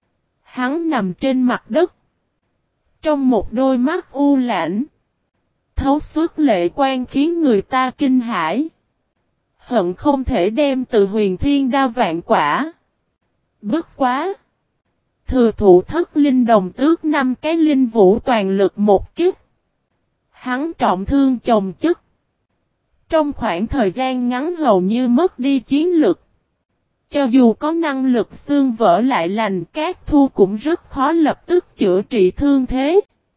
Hắn nằm trên mặt đất. Trong một đôi mắt u lãnh, thấu suốt lệ quan khiến người ta kinh hãi. Hận không thể đem từ huyền thiên đao vạn quả. Bất quá. Thừa thụ thất linh đồng tước năm cái linh vũ toàn lực một kích. Hắn trọng thương chồng chất. Trong khoảng thời gian ngắn hầu như mất đi chiến lực. Cho dù có năng lực xương vỡ lại lành, Cát Thu cũng rất khó lập tức chữa trị thương thế.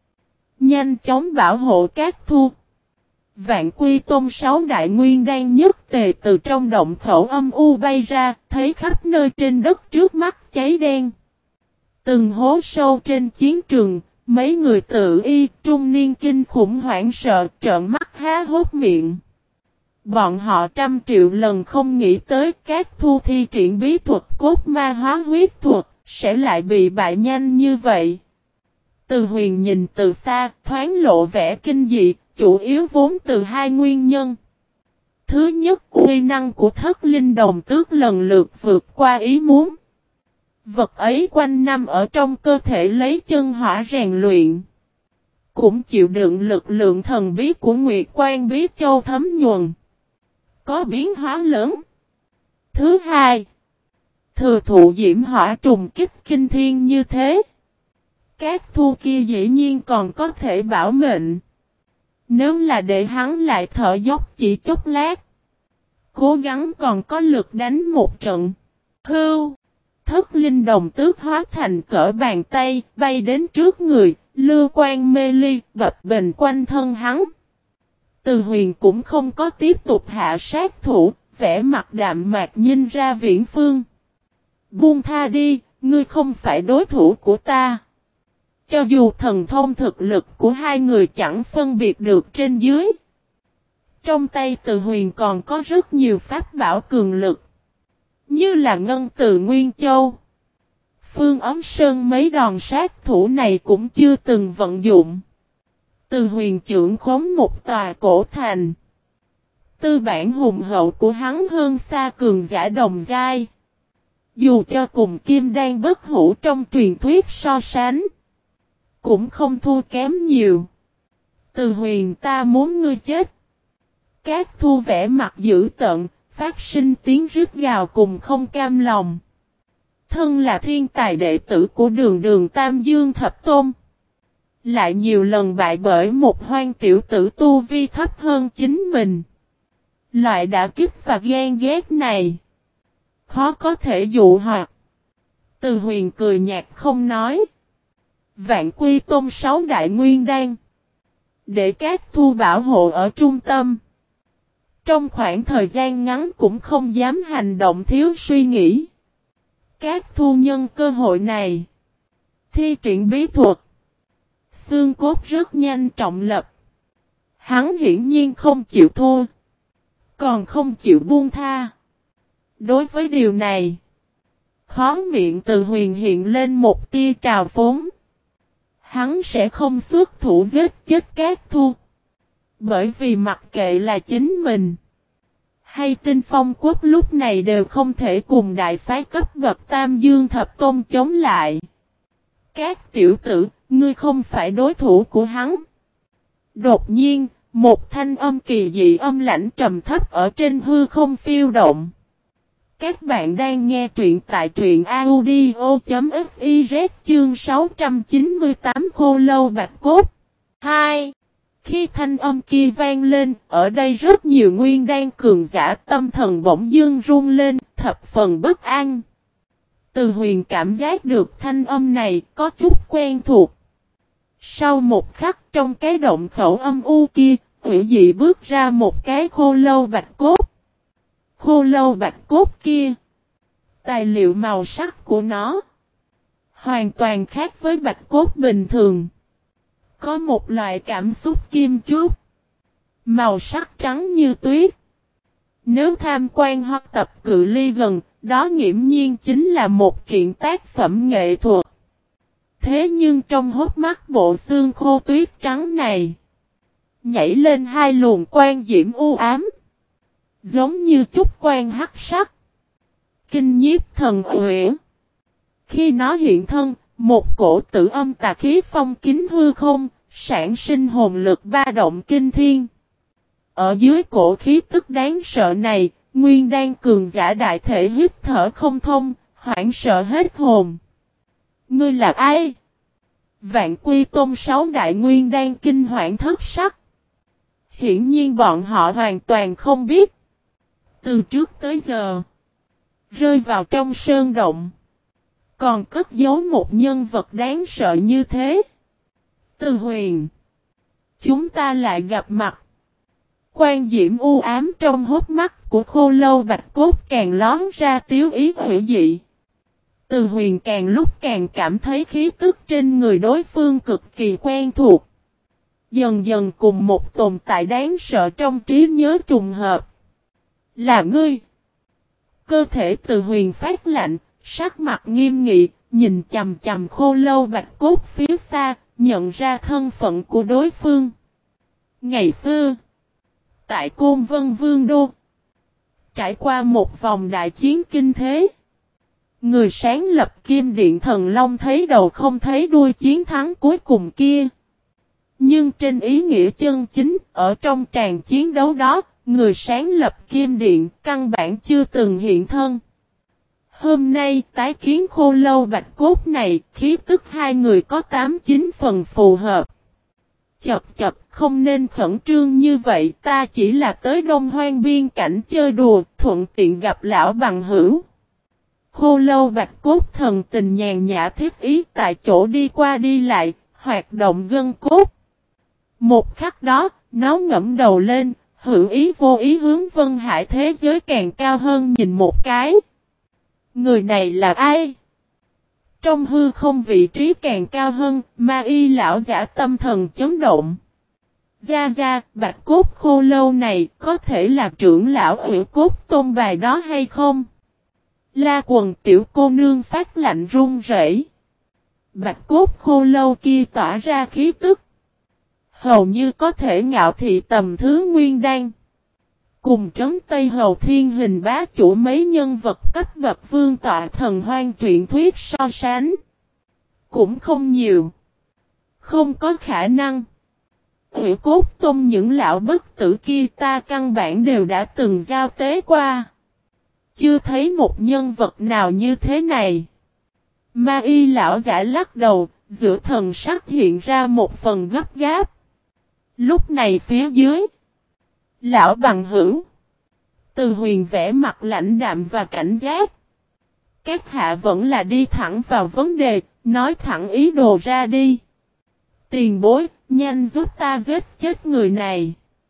Nhanh chóng bảo hộ Cát Thu. Vạn Quy Tôn sáu đại nguyên đang nhất tề từ trong động khẩu âm u bay ra, thấy khắp nơi trên đất trước mắt cháy đen. Từng hố sâu trên chiến trường, mấy người tự y trung niên kinh khủng hoảng sợ trợn mắt há hốt miệng. Bọn họ trăm triệu lần không nghĩ tới Cát Thu thi triển bí thuật cốt ma hóa huyết thuật, sẽ lại bị bại nhanh như vậy. Từ huyền nhìn từ xa, thoáng lộ vẻ kinh dị, chủ yếu vốn từ hai nguyên nhân. Thứ nhất, uy năng của thất linh đồng tước lần lượt vượt qua ý muốn. Vật ấy quanh năm ở trong cơ thể lấy chân hỏa rèn luyện. Cũng chịu đựng lực lượng thần bí của Nguyệt Quan Bí Châu thấm nhuần. Có biến hóa lớn. Thứ hai, thừa thụ diễm hỏa trùng kích kinh thiên như thế. Cát Thu kia dĩ nhiên còn có thể bảo mệnh. Nếu là để hắn lại thở dốc chỉ chốc lát, cố gắng còn có lực đánh một trận. Hưu, thất linh đồng tước hóa thành cỡ bàn tay, bay đến trước người, lưu quan mê ly, bập bềnh quanh thân hắn. Từ huyền cũng không có tiếp tục hạ sát thủ, vẻ mặt đạm mạc nhìn ra viễn phương. Buông tha đi, ngươi không phải đối thủ của ta. Cho dù thần thông thực lực của hai người chẳng phân biệt được trên dưới. Trong tay Từ huyền còn có rất nhiều pháp bảo cường lực. Như là ngân từ Nguyên Châu. Phương Ấm Sơn mấy đòn sát thủ này cũng chưa từng vận dụng. Từ huyền trưởng khống một tòa cổ thành. Tư bản hùng hậu của hắn hơn xa cường giả đồng giai. Dù cho cùng Kim Đan bất hủ trong truyền thuyết so sánh, cũng không thua kém nhiều. Từ huyền ta muốn ngươi chết. Cát Thu vẻ mặt dữ tợn, phát sinh tiếng rít gào cùng không cam lòng. Thân là thiên tài đệ tử của đường đường Tam Dương Thập Tôn. Lại nhiều lần bại bởi một hoang tiểu tử tu vi thấp hơn chính mình. Loại đã kích và ghen ghét này, khó có thể dụ hoặc. Từ huyền cười nhạt không nói. Vạn Quy Tôn sáu đại nguyên đan. Để Cát Thu bảo hộ ở trung tâm. Trong khoảng thời gian ngắn cũng không dám hành động thiếu suy nghĩ. Cát Thu nhân cơ hội này, thi triển bí thuật. Xương cốt rất nhanh trọng lập. Hắn hiển nhiên không chịu thua. Còn không chịu buông tha. Đối với điều này, khó miệng Từ huyền hiện lên một tia trào phúng. Hắn sẽ không xuất thủ giết chết Cát Thu. Bởi vì mặc kệ là chính mình hay Tinh Phong Quốc lúc này đều không thể cùng đại phái cấp bậc Tam Dương Thập Tôn chống lại. Các tiểu tử, ngươi không phải đối thủ của hắn. Đột nhiên, một thanh âm kỳ dị âm lãnh trầm thấp ở trên hư không phiêu động. Các bạn đang nghe truyện tại truyện audio chấm fiz chương sáu trăm chín mươi tám Khô Lâu Bạch Cốt. Hai. Khi thanh âm kia vang lên, ở đây rất nhiều nguyên đan cường giả tâm thần bỗng dưng run lên, thập phần bất an. Từ Huyền cảm giác được thanh âm này có chút quen thuộc. Sau một khắc trong cái động khẩu âm u kia, hủy dị bước ra một cái khô lâu bạch cốt. Khô lâu bạch cốt kia, tài liệu màu sắc của nó hoàn toàn khác với bạch cốt bình thường. Có một loại cảm xúc kim chút, màu sắc trắng như tuyết. Nếu tham quan hoặc tập cự ly gần, đó nghiễm nhiên chính là một kiện tác phẩm nghệ thuật. Thế nhưng trong hốc mắt bộ xương khô tuyết trắng này, nhảy lên hai luồng quang diễm u ám, giống như chút quang hắc sắc, kinh nhiếp thần uyển. Khi nó hiện thân, một cổ tử âm tà khí phong kín hư không, sản sinh hồn lực ba động kinh thiên. Ở dưới cổ khí tức đáng sợ này, nguyên đan cường giả đại thể hít thở không thông, hoảng sợ hết hồn. Ngươi là ai? Vạn Quy Tôn sáu đại nguyên đan kinh hoảng thất sắc. Hiển nhiên bọn họ hoàn toàn không biết. Từ trước tới giờ, rơi vào trong sơn động, còn cất giấu một nhân vật đáng sợ như thế. Từ Huyền, chúng ta lại gặp mặt. Quan diễm u ám trong hốc mắt của khô lâu bạch cốt càng lón ra tiếu ý hủy dị. Từ Huyền càng lúc càng cảm thấy khí tức trên người đối phương cực kỳ quen thuộc. Dần dần cùng một tồn tại đáng sợ trong trí nhớ trùng hợp. Là ngươi. Cơ thể Từ Huyền phát lạnh, sắc mặt nghiêm nghị, nhìn chầm chầm khô lâu bạch cốt phía xa, nhận ra thân phận của đối phương. Ngày xưa, tại Côn Vân Vương Đô, trải qua một vòng đại chiến kinh thế, người sáng lập Kim Điện Thần Long thấy đầu không thấy đuôi chiến thắng cuối cùng kia. Nhưng trên ý nghĩa chân chính, ở trong tràng chiến đấu đó, người sáng lập Kim Điện căn bản chưa từng hiện thân. Hôm nay tái kiến khô lâu bạch cốt này, khí tức hai người có tám chín phần phù hợp. Chập chập, không nên khẩn trương như vậy, ta chỉ là tới Đông Hoang biên cảnh chơi đùa, thuận tiện gặp lão bằng hữu. Khô lâu bạch cốt thần tình nhàn nhã thiết ý tại chỗ đi qua đi lại, hoạt động gân cốt. Một khắc đó, nó ngẫm đầu lên, hữu ý vô ý hướng Vân Hải thế giới càng cao hơn nhìn một cái. Người này là ai? Trong hư không vị trí càng cao hơn, ma y lão giả tâm thần chấn động. Gia Gia, bạch cốt khô lâu này có thể là trưởng lão Hủy Cốt Tôn bài đó hay không? La Quần tiểu cô nương phát lạnh run rẩy. Bạch cốt khô lâu kia tỏa ra khí tức, hầu như có thể ngạo thị tầm thứ nguyên đan. Cùng trấn Tây Hầu Thiên Hình bá chủ mấy nhân vật cấp bậc vương tọa thần hoang truyện thuyết so sánh, cũng không nhiều. Không có khả năng. Hủy Cốt Tôn những lão bất tử kia ta căn bản đều đã từng giao tế qua. Chưa thấy một nhân vật nào như thế này. Ma y lão giả lắc đầu, giữa thần sắc hiện ra một phần gấp gáp. Lúc này phía dưới, lão bằng hữu, Từ Huyền vẽ mặt lãnh đạm và cảnh giác. Các hạ vẫn là đi thẳng vào vấn đề, nói thẳng ý đồ ra đi. Tiền bối, nhanh giúp ta giết chết người này.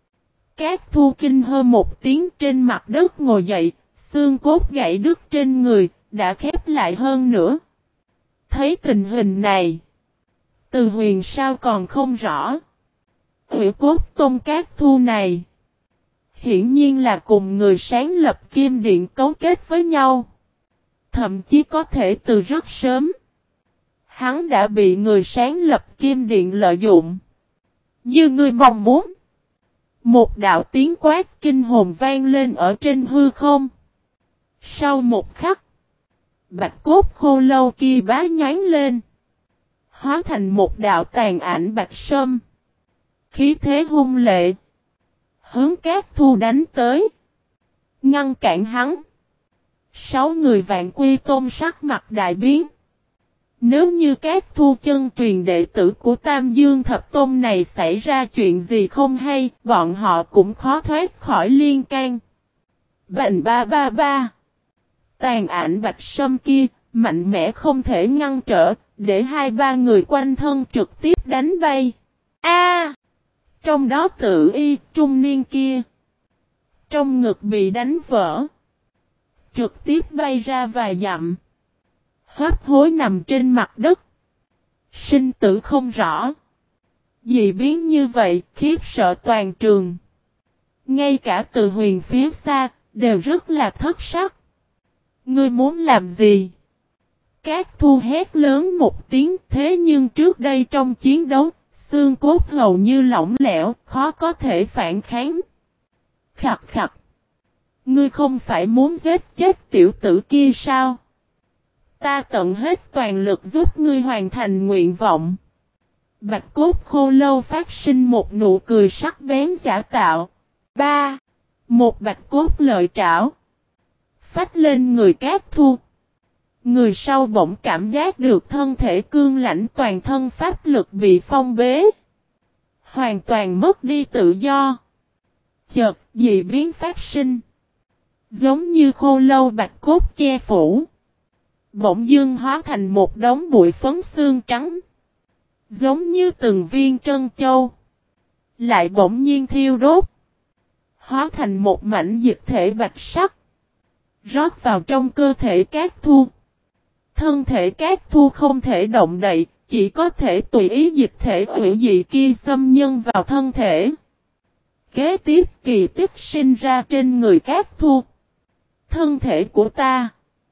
Các thu kinh hơ một tiếng trên mặt đất ngồi dậy, xương cốt gãy đứt trên người, đã khép lại hơn nữa. Thấy tình hình này, Từ Huyền sao còn không rõ. Hủy Cốt Tôn các thu này, hiển nhiên là cùng người sáng lập Kim Điện cấu kết với nhau. Thậm chí có thể từ rất sớm, hắn đã bị người sáng lập Kim Điện lợi dụng. Như ngươi mong muốn. Một đạo tiếng quát kinh hồn vang lên ở trên hư không. Sau một khắc, bạch cốt khô lâu kia bá nhánh lên, hóa thành một đạo tàn ảnh bạch sâm. Khí thế hung lệ, hướng Cát Thu đánh tới, ngăn cản hắn. Sáu người Vạn Quy Tôn sắc mặt đại biến. Nếu như các thu chân truyền đệ tử của Tam Dương Thập Tôn này xảy ra chuyện gì không hay, bọn họ cũng khó thoát khỏi liên can. Bành ba ba ba. Tàn ảnh bạch sâm kia, mạnh mẽ không thể ngăn trở, để hai ba người quanh thân trực tiếp đánh bay. A! Trong đó tự y trung niên kia. Trong ngực bị đánh vỡ. Trực tiếp bay ra vài dặm. Hấp hối nằm trên mặt đất. Sinh tử không rõ. Dị biến như vậy khiếp sợ toàn trường. Ngay cả Từ Huyền phía xa đều rất là thất sắc. Ngươi muốn làm gì? Các thu hét lớn một tiếng, thế nhưng trước đây trong chiến đấu, xương cốt hầu như lỏng lẻo, khó có thể phản kháng. Khặt khặt. Ngươi không phải muốn giết chết tiểu tử kia sao? Ta tận hết toàn lực giúp ngươi hoàn thành nguyện vọng. Bạch cốt khô lâu phát sinh một nụ cười sắc bén giả tạo. Ba. Một bạch cốt lợi trảo. Phách lên người Cát Thu. Người sau bỗng cảm giác được thân thể cương lãnh, toàn thân pháp lực bị phong bế. Hoàn toàn mất đi tự do. Chợt dị biến phát sinh. Giống như khô lâu bạch cốt che phủ. Bỗng dưng hóa thành một đống bụi phấn xương trắng. Giống như từng viên trân châu. Lại bỗng nhiên thiêu đốt. Hóa thành một mảnh dịch thể bạch sắc. Rót vào trong cơ thể Cát Thu. Thân thể Cát Thu không thể động đậy, chỉ có thể tùy ý dịch thể hủy dị kia xâm nhân vào thân thể. Kế tiếp kỳ tích sinh ra trên người Cát Thu. Thân thể của ta.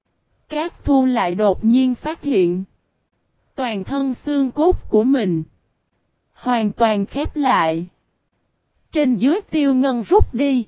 Cát Thu lại đột nhiên phát hiện. Toàn thân xương cốt của mình. Hoàn toàn khép lại. Trên dưới tiêu ngân rút đi.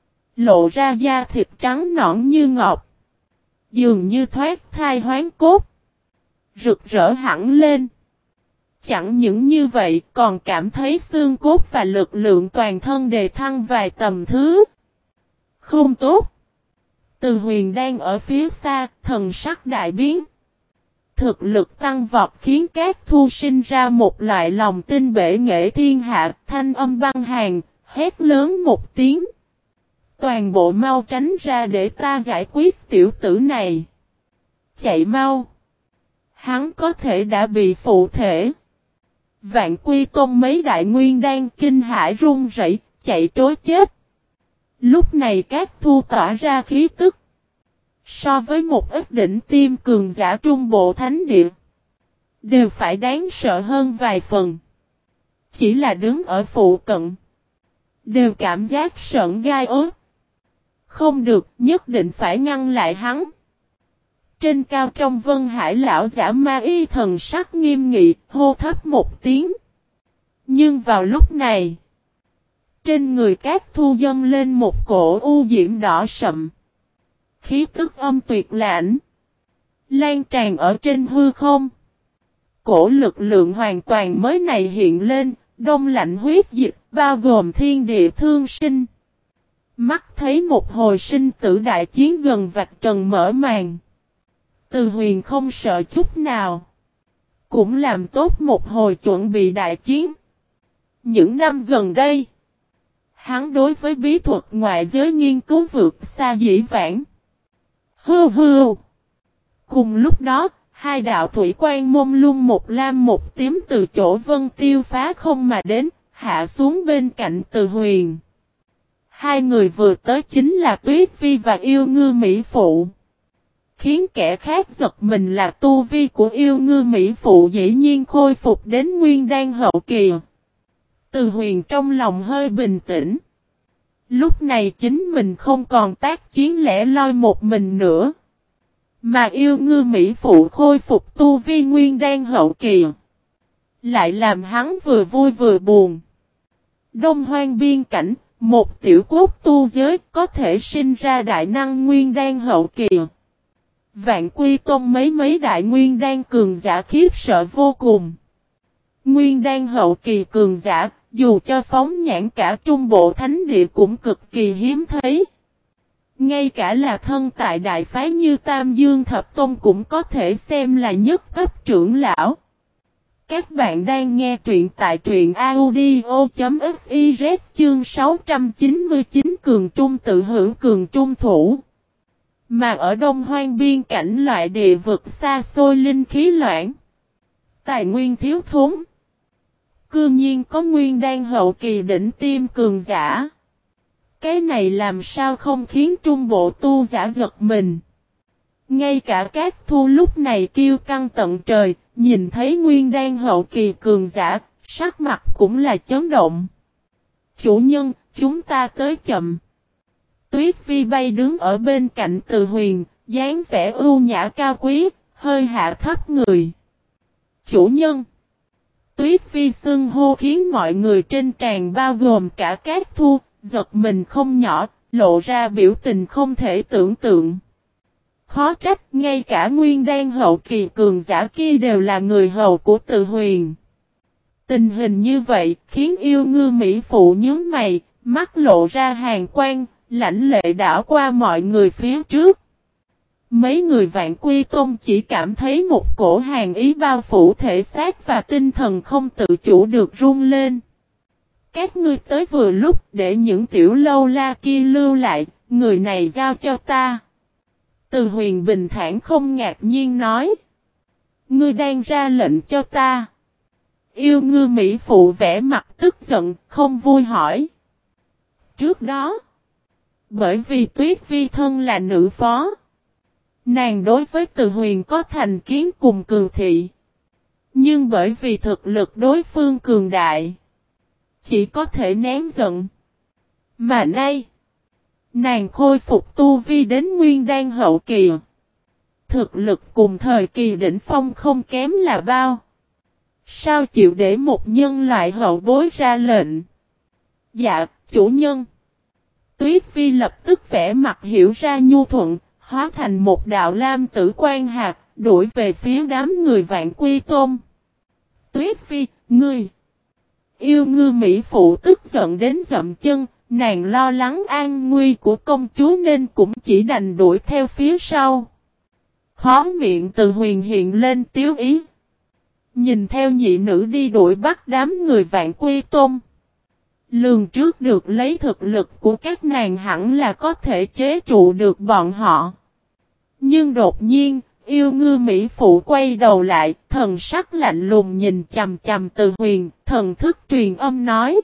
Lộ ra da thịt trắng nõn như ngọc. Dường như thoát thai hoán cốt. Rực rỡ hẳn lên. Chẳng những như vậy còn cảm thấy xương cốt và lực lượng toàn thân đề thăng vài tầm thứ. Không tốt. Từ Huyền đang ở phía xa, thần sắc đại biến. Thực lực tăng vọt khiến Cát Thu sinh ra một loại lòng tin bể nghệ thiên hạ, thanh âm băng hàn, hét lớn một tiếng. Toàn bộ mau tránh ra để ta giải quyết tiểu tử này. Chạy mau. Hắn có thể đã bị phụ thể. Vạn Quy Tôn mấy đại nguyên đang kinh hãi run rẩy, chạy trối chết. Lúc này Cát Thu tỏa ra khí tức. So với một ít đỉnh tiêm cường giả trung bộ thánh địa. Đều phải đáng sợ hơn vài phần. Chỉ là đứng ở phụ cận. Đều cảm giác sợn gai ốt. Không được, nhất định phải ngăn lại hắn. Trên cao trong Vân Hải lão giả ma y thần sắc nghiêm nghị, hô thấp một tiếng. Nhưng vào lúc này, trên người Cát Thu dâng lên một cổ u diễm đỏ sậm. Khí tức âm tuyệt lãnh. Lan tràn ở trên hư không. Cổ lực lượng hoàn toàn mới này hiện lên, đông lạnh huyết dịch, bao gồm thiên địa thương sinh. Mắt thấy một hồi sinh tử đại chiến gần vạch trần mở màn. Từ Huyền không sợ chút nào. Cũng làm tốt một hồi chuẩn bị đại chiến. Những năm gần đây, hắn đối với bí thuật ngoại giới nghiên cứu vượt xa dĩ vãng. Hưu hưu. Cùng lúc đó, hai đạo thủy quan mông lung một lam một tím từ chỗ Vân Tiêu phá không mà đến, hạ xuống bên cạnh Từ Huyền. Hai người vừa tới chính là Tuyết Vi và Yêu Ngư Mỹ Phụ. Khiến kẻ khác giật mình là tu vi của Yêu Ngư Mỹ Phụ dĩ nhiên khôi phục đến nguyên đan hậu kỳ. Từ Huyền trong lòng hơi bình tĩnh. Lúc này chính mình không còn tác chiến lẻ loi một mình nữa. Mà Yêu Ngư Mỹ Phụ khôi phục tu vi nguyên đan hậu kỳ. Lại làm hắn vừa vui vừa buồn. Đông Hoang biên cảnh, một tiểu quốc tu giới có thể sinh ra đại năng nguyên đan hậu kỳ. Vạn Quy Tôn mấy mấy đại nguyên đan cường giả khiếp sợ vô cùng. Nguyên đan hậu kỳ cường giả, dù cho phóng nhãn cả trung bộ thánh địa cũng cực kỳ hiếm thấy. Ngay cả là thân tại đại phái như Tam Dương Thập Tôn cũng có thể xem là nhất cấp trưởng lão. Các bạn đang nghe truyện tại truyện audio.fiz chương sáu trăm chín mươi chín Cường Trung tự hữu Cường Trung thủ. Mà ở Đông Hoang biên cảnh loại địa vực xa xôi linh khí loãng, tài nguyên thiếu thốn, cư nhiên có nguyên đan hậu kỳ đỉnh tiêm cường giả. Cái này làm sao không khiến trung bộ tu giả giật mình. Ngay cả các thu lúc này kêu căng tận trời, nhìn thấy nguyên đan hậu kỳ cường giả, sắc mặt cũng là chấn động. Chủ nhân, chúng ta tới chậm. Tuyết Vi bay đứng ở bên cạnh Từ Huyền, dáng vẻ ưu nhã cao quý, hơi hạ thấp người. Chủ nhân. Tuyết Vi xưng hô khiến mọi người trên tràng bao gồm cả các thu, giật mình không nhỏ, lộ ra biểu tình không thể tưởng tượng. Khó trách, ngay cả nguyên đan hậu kỳ cường giả kia đều là người hầu của Từ Huyền. Tình hình như vậy, khiến yêu ngư mỹ phụ nhướng mày, mắt lộ ra hàn quang, lãnh lệ đảo qua mọi người phía trước. Mấy người Vạn Quy Tôn chỉ cảm thấy một cổ hàn ý bao phủ thể xác và tinh thần không tự chủ được run lên. Các ngươi tới vừa lúc để những tiểu lâu la kia lưu lại, người này giao cho ta. Từ Huyền bình thản không ngạc nhiên nói. Ngươi đang ra lệnh cho ta. Yêu ngư mỹ phụ vẻ mặt tức giận, không vui hỏi. Trước đó, bởi vì Tuyết Vi thân là nữ phó, nàng đối với Từ Huyền có thành kiến cùng cường thị. Nhưng bởi vì thực lực đối phương cường đại, chỉ có thể nén giận. Mà nay, nàng khôi phục tu vi đến nguyên đan hậu kỳ. Thực lực cùng thời kỳ đỉnh phong không kém là bao. Sao chịu để một nhân loại hậu bối ra lệnh? Dạ, chủ nhân. Tuyết Vi lập tức vẽ mặt hiểu ra nhu thuận, hóa thành một đạo lam tử quan hạt, đuổi về phía đám người Vạn Quy Tôn. Tuyết Vi, ngươi! Yêu ngư mỹ phụ tức giận đến dậm chân, nàng lo lắng an nguy của công chúa nên cũng chỉ đành đuổi theo phía sau. Khó miệng Từ Huyền hiện lên tiếu ý. Nhìn theo nhị nữ đi đuổi bắt đám người Vạn Quy Tôn. Lường trước được lấy thực lực của các nàng hẳn là có thể chế trụ được bọn họ. Nhưng đột nhiên, yêu ngư mỹ phụ quay đầu lại, thần sắc lạnh lùng nhìn chằm chằm Từ Huyền, thần thức truyền âm nói.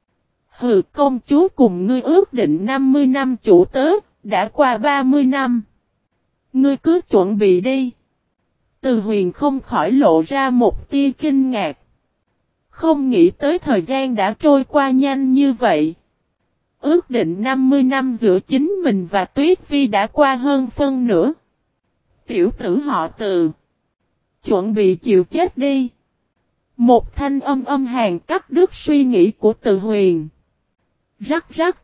Hừ, công chúa cùng ngươi ước định năm mươi năm chủ tớ, đã qua ba mươi năm. Ngươi cứ chuẩn bị đi. Từ Huyền không khỏi lộ ra một tia kinh ngạc. Không nghĩ tới thời gian đã trôi qua nhanh như vậy. Ước định năm mươi năm giữa chính mình và Tuyết Vi đã qua hơn phân nửa. Tiểu tử họ Từ, chuẩn bị chịu chết đi. Một thanh âm âm hàn cắt đứt suy nghĩ của Từ Huyền. Rắc rắc.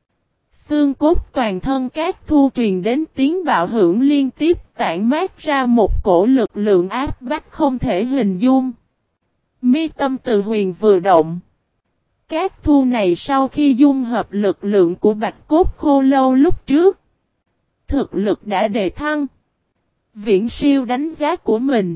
Xương cốt toàn thân các thu truyền đến tiếng bạo hưởng liên tiếp tản mát ra một cổ lực lượng áp bách không thể hình dung. Mi tâm Từ Huyền vừa động. Các thu này sau khi dung hợp lực lượng của bạch cốt khô lâu lúc trước, thực lực đã đề thăng. Viễn siêu đánh giá của mình.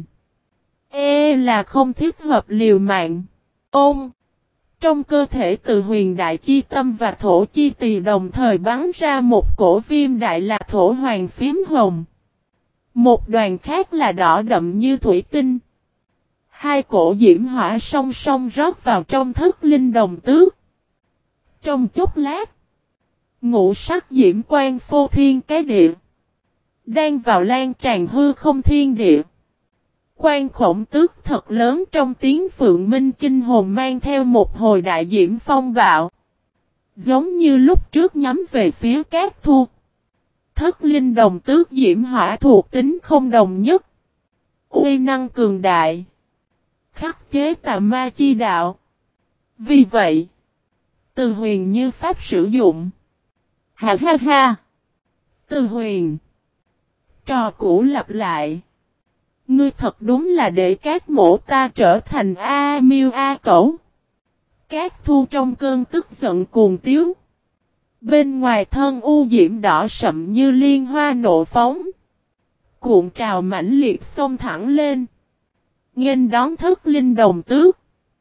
Ê là không thích hợp liều mạng. Ôm. Trong cơ thể Từ Huyền đại chi tâm và thổ chi tỳ đồng thời bắn ra một cổ viêm đại là thổ hoàng phím hồng. Một đoàn khác là đỏ đậm như thủy tinh. Hai cổ diễm hỏa song song rót vào trong thất linh đồng tước. Trong chốc lát, ngũ sắc diễm quang phô thiên cái địa. Đang vào lan tràn hư không thiên địa. Quan khổng tước thật lớn trong tiếng phượng minh kinh hồn mang theo một hồi đại diễm phong bạo. Giống như lúc trước nhắm về phía Cát Thu. Thất linh đồng tước diễm hỏa thuộc tính không đồng nhất. Uy năng cường đại. Khắc chế tà ma chi đạo. Vì vậy, Từ Huyền như pháp sử dụng. Ha ha ha. Từ Huyền. Trò cũ lặp lại. Ngươi thật đúng là để các mộ ta trở thành A Miêu A Cẩu. Các thu trong cơn tức giận cuồng tiếu. Bên ngoài thân u diễm đỏ sậm như liên hoa nộ phóng. Cuộn trào mãnh liệt xông thẳng lên. Nghênh đón Thất Linh Đồng Tước.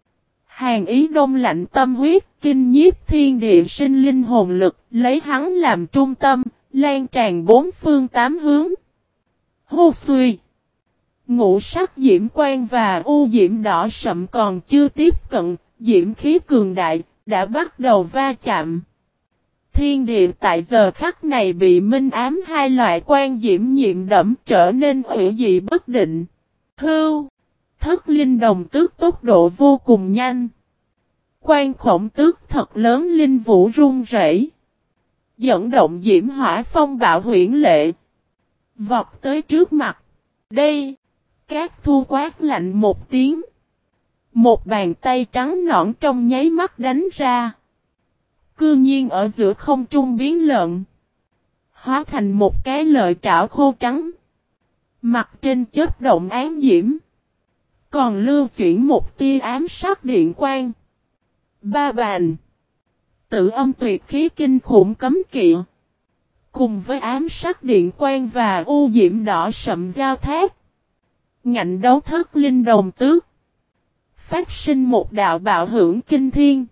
Hàn ý đông lạnh tâm huyết, kinh nhiếp thiên địa sinh linh hồn lực, lấy hắn làm trung tâm, lan tràn bốn phương tám hướng. Hô suy. Ngũ sắc diễm quang và u diễm đỏ sậm còn chưa tiếp cận, diễm khí cường đại, đã bắt đầu va chạm. Thiên địa tại giờ khắc này bị minh ám hai loại quan diễm nhiệm đẫm trở nên hủy dị bất định. Hưu. Thất Linh Đồng Tước tốc độ vô cùng nhanh. Quan khổng tước thật lớn linh vũ rung rẩy, dẫn động diễm hỏa phong bạo huyễn lệ. Vọt tới trước mặt. Đây. Các thu quát lạnh một tiếng. Một bàn tay trắng nõn trong nháy mắt đánh ra. Cư nhiên ở giữa không trung biến lợn. Hóa thành một cái lợi trảo khô trắng. Mặt trên chớp động ám diễm. Còn lưu chuyển một tia ám sắc điện quang. Ba bàn. Tự âm tuyệt khí kinh khủng cấm kỵ. Cùng với ám sắc điện quang và u diễm đỏ sậm giao thác. Ngạnh đấu Thất Linh Đồng Tước. Phát sinh một đạo bạo hưởng kinh thiên.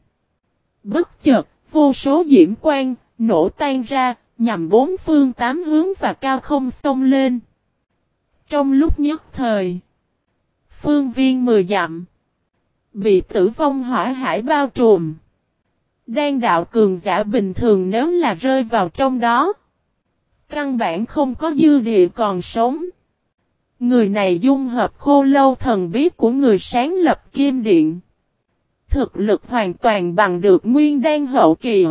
Bất chợt, vô số diễm quang, nổ tan ra, nhằm bốn phương tám hướng và cao không xông lên. Trong lúc nhất thời, phương viên mười dặm, bị tử vong hỏa hải bao trùm. Đan đạo cường giả bình thường nếu là rơi vào trong đó, căn bản không có dư địa còn sống. Người này dung hợp khô lâu thần bí của người sáng lập Kim Điện. Thực lực hoàn toàn bằng được nguyên đan hậu kỳ.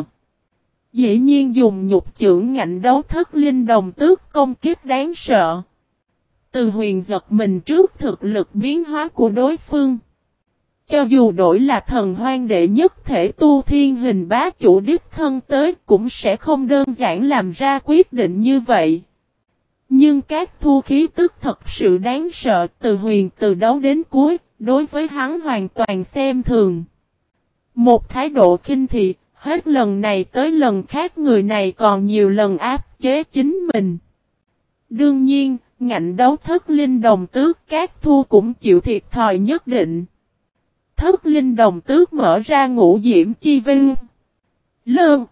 Dĩ nhiên dùng nhục chưởng ngạnh đấu Thất Linh Đồng Tước công kiếp đáng sợ. Từ Huyền giật mình trước thực lực biến hóa của đối phương. Cho dù đổi là thần hoang đệ nhất thể tu thiên hình bá chủ đích thân tới cũng sẽ không đơn giản làm ra quyết định như vậy. Nhưng các thu khí tức thật sự đáng sợ, Từ Huyền từ đấu đến cuối, đối với hắn hoàn toàn xem thường. Một thái độ khinh thị, hết lần này tới lần khác người này còn nhiều lần áp chế chính mình. Đương nhiên, ngạnh đấu Thất Linh Đồng Tước các thu cũng chịu thiệt thòi nhất định. Thất Linh Đồng Tước mở ra ngũ diễm chi vinh. Lương.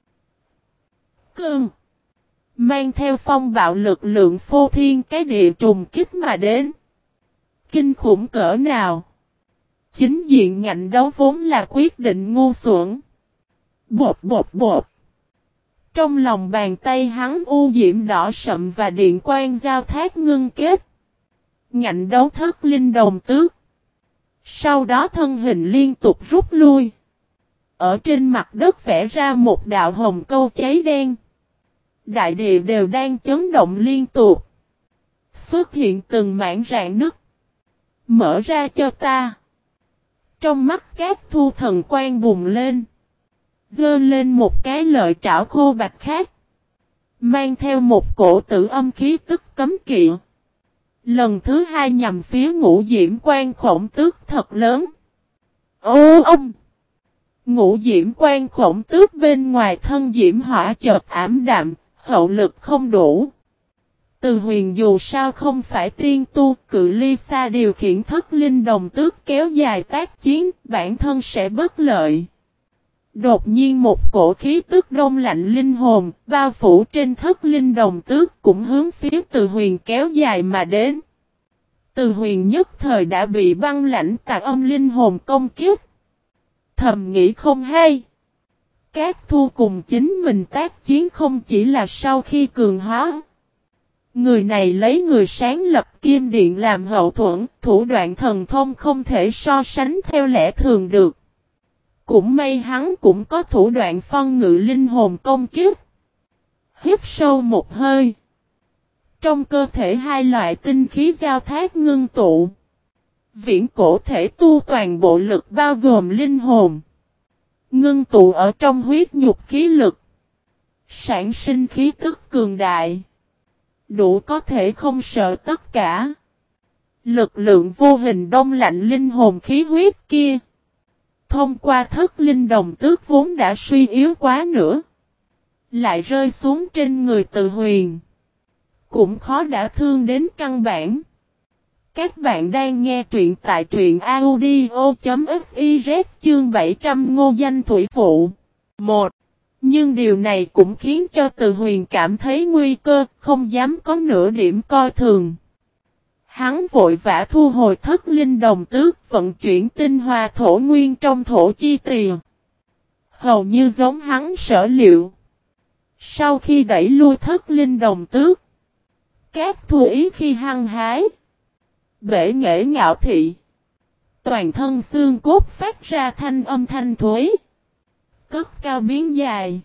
Cương. Mang theo phong bạo lực lượng phô thiên cái địa trùng kích mà đến. Kinh khủng cỡ nào. Chính diện ngạnh đấu vốn là quyết định ngu xuẩn. Bột bột bột. Trong lòng bàn tay hắn u diễm đỏ sậm và điện quang giao thác ngưng kết. Ngạnh đấu Thất Linh Đồng Tước. Sau đó thân hình liên tục rút lui. Ở trên mặt đất vẽ ra một đạo hồng câu cháy đen. Đại địa đều đang chấn động liên tục. Xuất hiện từng mảng rạn nứt. Mở ra cho ta. Trong mắt các thu thần quang bùng lên. Dơ lên một cái lợi trảo khô bạch khác. Mang theo một cổ tử âm khí tức cấm kỵ. Lần thứ hai nhằm phía ngũ diễm quan khổng tước thật lớn. Ô ông! Ngũ diễm quan khổng tước bên ngoài thân diễm hỏa chợt ảm đạm, hậu lực không đủ. Từ Huyền dù sao không phải tiên tu, cự ly xa điều khiển Thất Linh Đồng Tước kéo dài tác chiến, bản thân sẽ bất lợi. Đột nhiên một cổ khí tức đông lạnh linh hồn, bao phủ trên Thất Linh Đồng Tước cũng hướng phía Từ Huyền kéo dài mà đến. Từ Huyền nhất thời đã bị băng lãnh tạc âm linh hồn công kiếp. Thầm nghĩ không hay. Các thu cùng chính mình tác chiến không chỉ là sau khi cường hóa. Người này lấy người sáng lập Kim Điện làm hậu thuẫn, thủ đoạn thần thông không thể so sánh theo lẽ thường được. Cũng may hắn cũng có thủ đoạn phong ngự linh hồn công kiếp. Hít sâu một hơi. Trong cơ thể hai loại tinh khí giao thác ngưng tụ. Viễn cổ thể tu toàn bộ lực bao gồm linh hồn. Ngưng tụ ở trong huyết nhục khí lực. Sản sinh khí tức cường đại. Đủ có thể không sợ tất cả. Lực lượng vô hình đông lạnh linh hồn khí huyết kia. Thông qua Thất Linh Đồng Tước vốn đã suy yếu quá nữa. lại rơi xuống trên người Từ Huyền. Cũng khó đả thương đến căn bản. Các bạn đang nghe truyện tại truyện audio.fiz chương bảy trăm Ngô Danh Thủy Phụ. một. Nhưng điều này cũng khiến cho Từ Huyền cảm thấy nguy cơ, không dám có nửa điểm coi thường. Hắn vội vã thu hồi thất linh đồng tước, vận chuyển tinh hoa thổ nguyên trong thổ chi tiền. Hầu như giống hắn sở liệu. Sau khi đẩy lui thất linh đồng tước, các thu ý khi hăng hái, bể nghệ ngạo thị, toàn thân xương cốt phát ra thanh âm thanh thối, cất cao biến dài,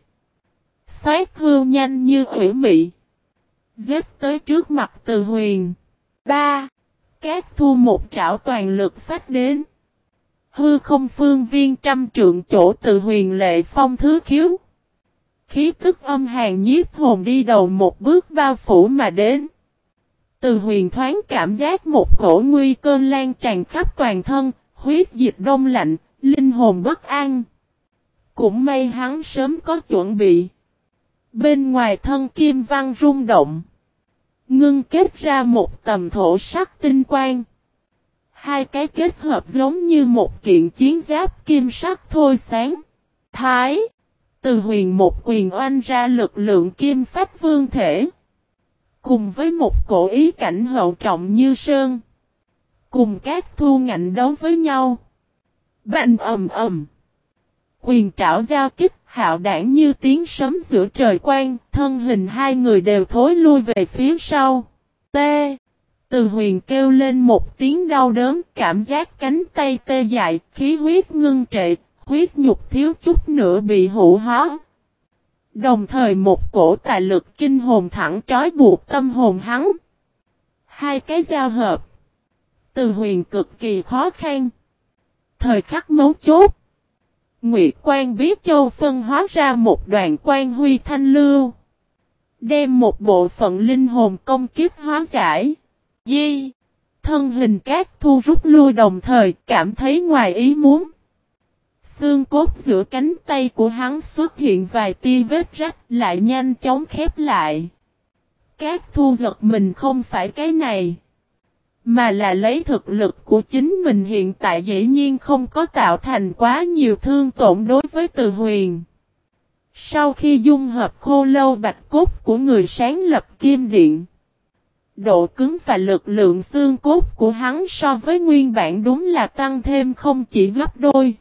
xoát hưu nhanh như ủy mị, giết tới trước mặt Từ Huyền. ba. Các thu một trảo toàn lực phát đến. Hư không phương viên trăm trượng chỗ Từ Huyền lệ phong thứ khiếu. Khí tức âm hàn nhiếp hồn đi đầu một bước bao phủ mà đến. Từ Huyền thoáng cảm giác một cổ nguy cơ lan tràn khắp toàn thân, huyết dịch đông lạnh, linh hồn bất an. Cũng may hắn sớm có chuẩn bị. Bên ngoài thân kim văn rung động, ngưng kết ra một tầm thổ sắc tinh quang. Hai cái kết hợp giống như một kiện chiến giáp kim sắc thôi sáng. Thái, Từ Huyền một quyền oanh ra lực lượng kim phách vương thể. Cùng với một cổ ý cảnh hậu trọng như sơn. Cùng các thu ngạnh đấu với nhau. Bành ầm ầm. Quyền trảo giao kích hạo đảng như tiếng sấm giữa trời quang. Thân hình hai người đều thối lui về phía sau. T. Từ Huyền kêu lên một tiếng đau đớn. Cảm giác cánh tay tê dại. Khí huyết ngưng trệ. Huyết nhục thiếu chút nữa bị hủ hóa. Đồng thời một cổ tài lực kinh hồn thẳng trói buộc tâm hồn hắn. Hai cái giao hợp. Từ Huyền cực kỳ khó khăn. Thời khắc mấu chốt. Nguyệt Quan Bí Châu phân hóa ra một đoàn quan huy thanh lưu. Đem một bộ phận linh hồn công kiếp hóa giải. Di. Thân hình các thu rút lui đồng thời cảm thấy ngoài ý muốn. Xương cốt giữa cánh tay của hắn xuất hiện vài tia vết rách lại nhanh chóng khép lại. Các thu giật mình không phải cái này. Mà là lấy thực lực của chính mình hiện tại dĩ nhiên không có tạo thành quá nhiều thương tổn đối với Từ Huyền. Sau khi dung hợp khô lâu bạch cốt của người sáng lập kim điện. Độ cứng và lực lượng xương cốt của hắn so với nguyên bản đúng là tăng thêm không chỉ gấp đôi.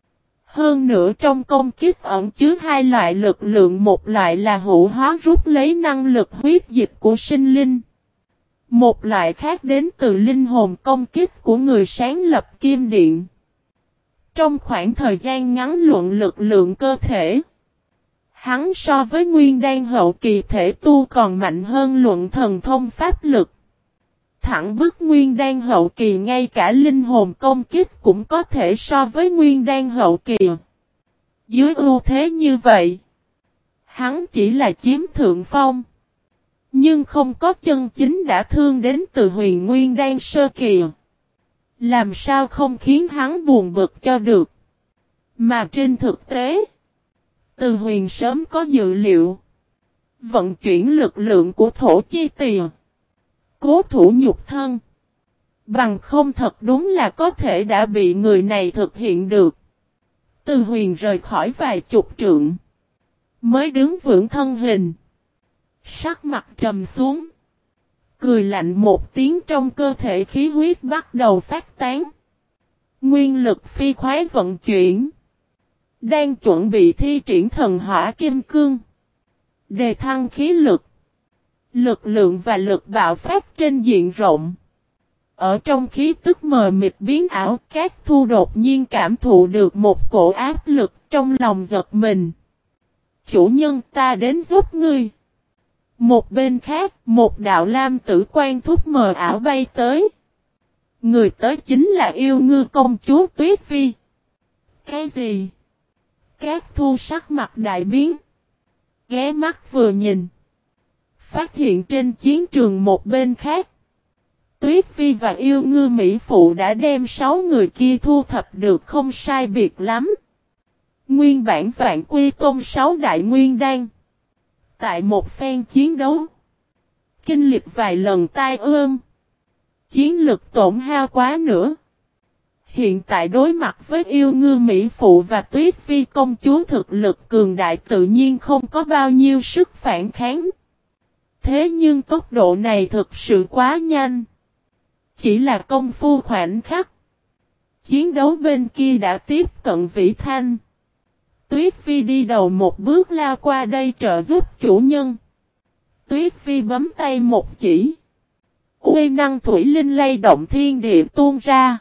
Hơn nữa trong công kích ẩn chứa hai loại lực lượng, một loại là hữu hóa rút lấy năng lực huyết dịch của sinh linh. Một loại khác đến từ linh hồn công kích của người sáng lập kim điện. Trong khoảng thời gian ngắn luận lực lượng cơ thể, hắn so với nguyên đan hậu kỳ thể tu còn mạnh hơn luận thần thông pháp lực. Thẳng bức nguyên đan hậu kỳ ngay cả linh hồn công kích cũng có thể so với nguyên đan hậu kỳ. Dưới ưu thế như vậy, hắn chỉ là chiếm thượng phong. Nhưng không có chân chính đã thương đến Từ Huyền nguyên đan sơ kỳ. Làm sao không khiến hắn buồn bực cho được. Mà trên thực tế, Từ Huyền sớm có dự liệu. Vận chuyển lực lượng của thổ chi tiền. Cố thủ nhục thân. Bằng không thật đúng là có thể đã bị người này thực hiện được. Từ Huyền rời khỏi vài chục trượng. Mới đứng vững thân hình. Sắc mặt trầm xuống. Cười lạnh một tiếng, trong cơ thể khí huyết bắt đầu phát tán. Nguyên lực phi khoái vận chuyển. Đang chuẩn bị thi triển thần hỏa kim cương. Đề thăng khí lực. Lực lượng và lực bạo phát trên diện rộng. Ở trong khí tức mờ mịt biến ảo, các thu đột nhiên cảm thụ được một cổ áp lực trong lòng giật mình. Chủ nhân, ta đến giúp ngươi. Một bên khác, một đạo lam tử quan thúc mờ ảo bay tới. Người tới chính là yêu ngư công chúa Tuyết Vi. Cái gì? Các thu sắc mặt đại biến. Ghé mắt vừa nhìn. Phát hiện trên chiến trường một bên khác. Tuyết Vi và yêu ngư Mỹ Phụ đã đem sáu người kia thu thập được không sai biệt lắm. Nguyên bản Vạn Quy Tôn sáu đại nguyên đan. Tại một phen chiến đấu, kinh lịch vài lần tai ương, chiến lực tổn hao quá nữa. Hiện tại đối mặt với yêu ngư Mỹ Phụ và Tuyết Vi công chúa thực lực cường đại tự nhiên không có bao nhiêu sức phản kháng. Thế nhưng tốc độ này thực sự quá nhanh. Chỉ là công phu khoảnh khắc. Chiến đấu bên kia đã tiếp cận Vĩ Thanh. Tuyết Vi đi đầu một bước lao qua đây trợ giúp chủ nhân. Tuyết Vi bấm tay một chỉ. Uy năng thủy linh lay động thiên địa tuôn ra.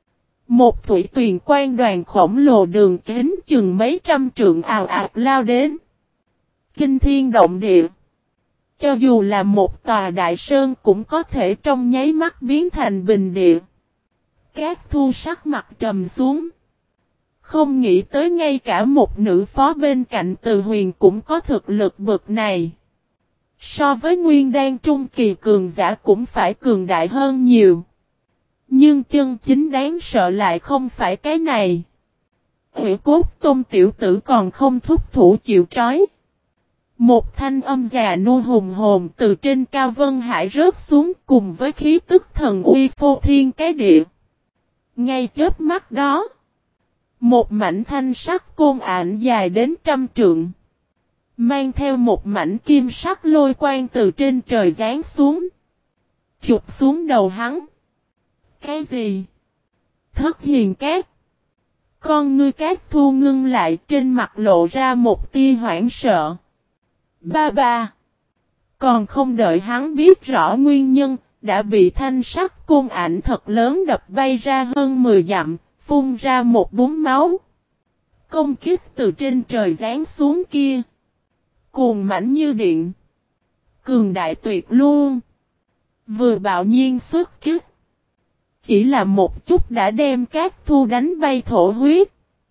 Một thủy tuyền quan đoàn khổng lồ đường kính chừng mấy trăm trượng ào ạt lao đến. Kinh thiên động địa. Cho dù là một tòa đại sơn cũng có thể trong nháy mắt biến thành bình địa. Cát Thu sắc mặt trầm xuống. Không nghĩ tới ngay cả một nữ phó bên cạnh Từ Huyền cũng có thực lực bậc này. So với nguyên đan trung kỳ cường giả cũng phải cường đại hơn nhiều. Nhưng chân chính đáng sợ lại không phải cái này. Hủy Cốt Tôn tiểu tử còn không thúc thủ chịu trói. Một thanh âm già nua hùng hồn từ trên cao vân hải rớt xuống cùng với khí tức thần uy phô thiên cái địa. Ngay chớp mắt đó, một mảnh thanh sắc côn ảnh dài đến trăm trượng, mang theo một mảnh kim sắc lôi quang từ trên trời giáng xuống, chụp xuống đầu hắn. Cái gì? Thất Hiền Cát. Con ngươi Cát Thu ngưng lại, trên mặt lộ ra một tia hoảng sợ. Ba ba. Còn không đợi hắn biết rõ nguyên nhân, đã bị thanh sắc côn ảnh thật lớn đập bay ra hơn mười dặm, phun ra một búng máu. Công kích từ trên trời giáng xuống kia. Cuồng mãnh như điện. Cường đại tuyệt luôn. Vừa bạo nhiên xuất kích. Chỉ là một chút đã đem Cát Thu đánh bay thổ huyết.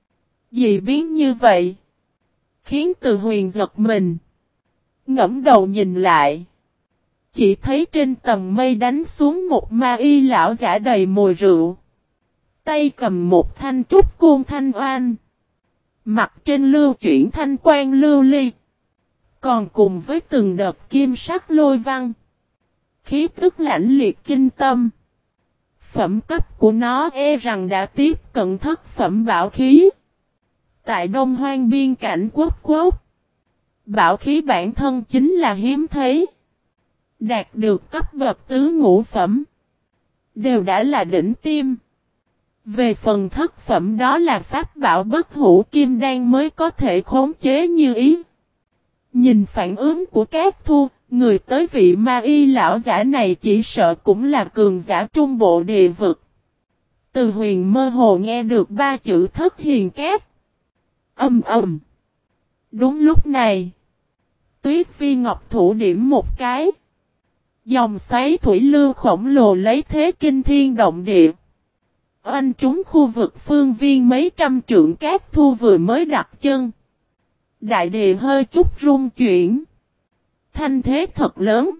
Dị biến như vậy. Khiến Từ Huyền giật mình. Ngẫm đầu nhìn lại. Chỉ thấy trên tầng mây đánh xuống một ma y lão giả đầy mùi rượu. Tay cầm một thanh trúc côn thanh oan. Mặt trên lưu chuyển thanh quan lưu ly. Còn cùng với từng đợt kim sắc lôi văn. Khí tức lãnh liệt kinh tâm. Phẩm cấp của nó e rằng đã tiếp cận thất phẩm bảo khí. Tại Đông Hoang biên cảnh quốc quốc. Bảo khí bản thân chính là hiếm thấy. Đạt được cấp bậc tứ ngũ phẩm. Đều đã là đỉnh tiêm. Về phần thất phẩm đó là pháp bảo bất hủ kim đan mới có thể khống chế như ý. Nhìn phản ứng của Cát Thu, người tới vị ma y lão giả này chỉ sợ cũng là cường giả trung bộ địa vực. Từ Huyền mơ hồ nghe được ba chữ Thất Hiền Cát. Âm ầm. Đúng lúc này, Tuyết Vi ngọc thủ điểm một cái. Dòng xoáy thủy lưu khổng lồ lấy thế kinh thiên động địa. Oanh trúng khu vực phương viên mấy trăm trượng. Cát Thu vừa mới đặt chân. Đại địa hơi chút rung chuyển. Thanh thế thật lớn.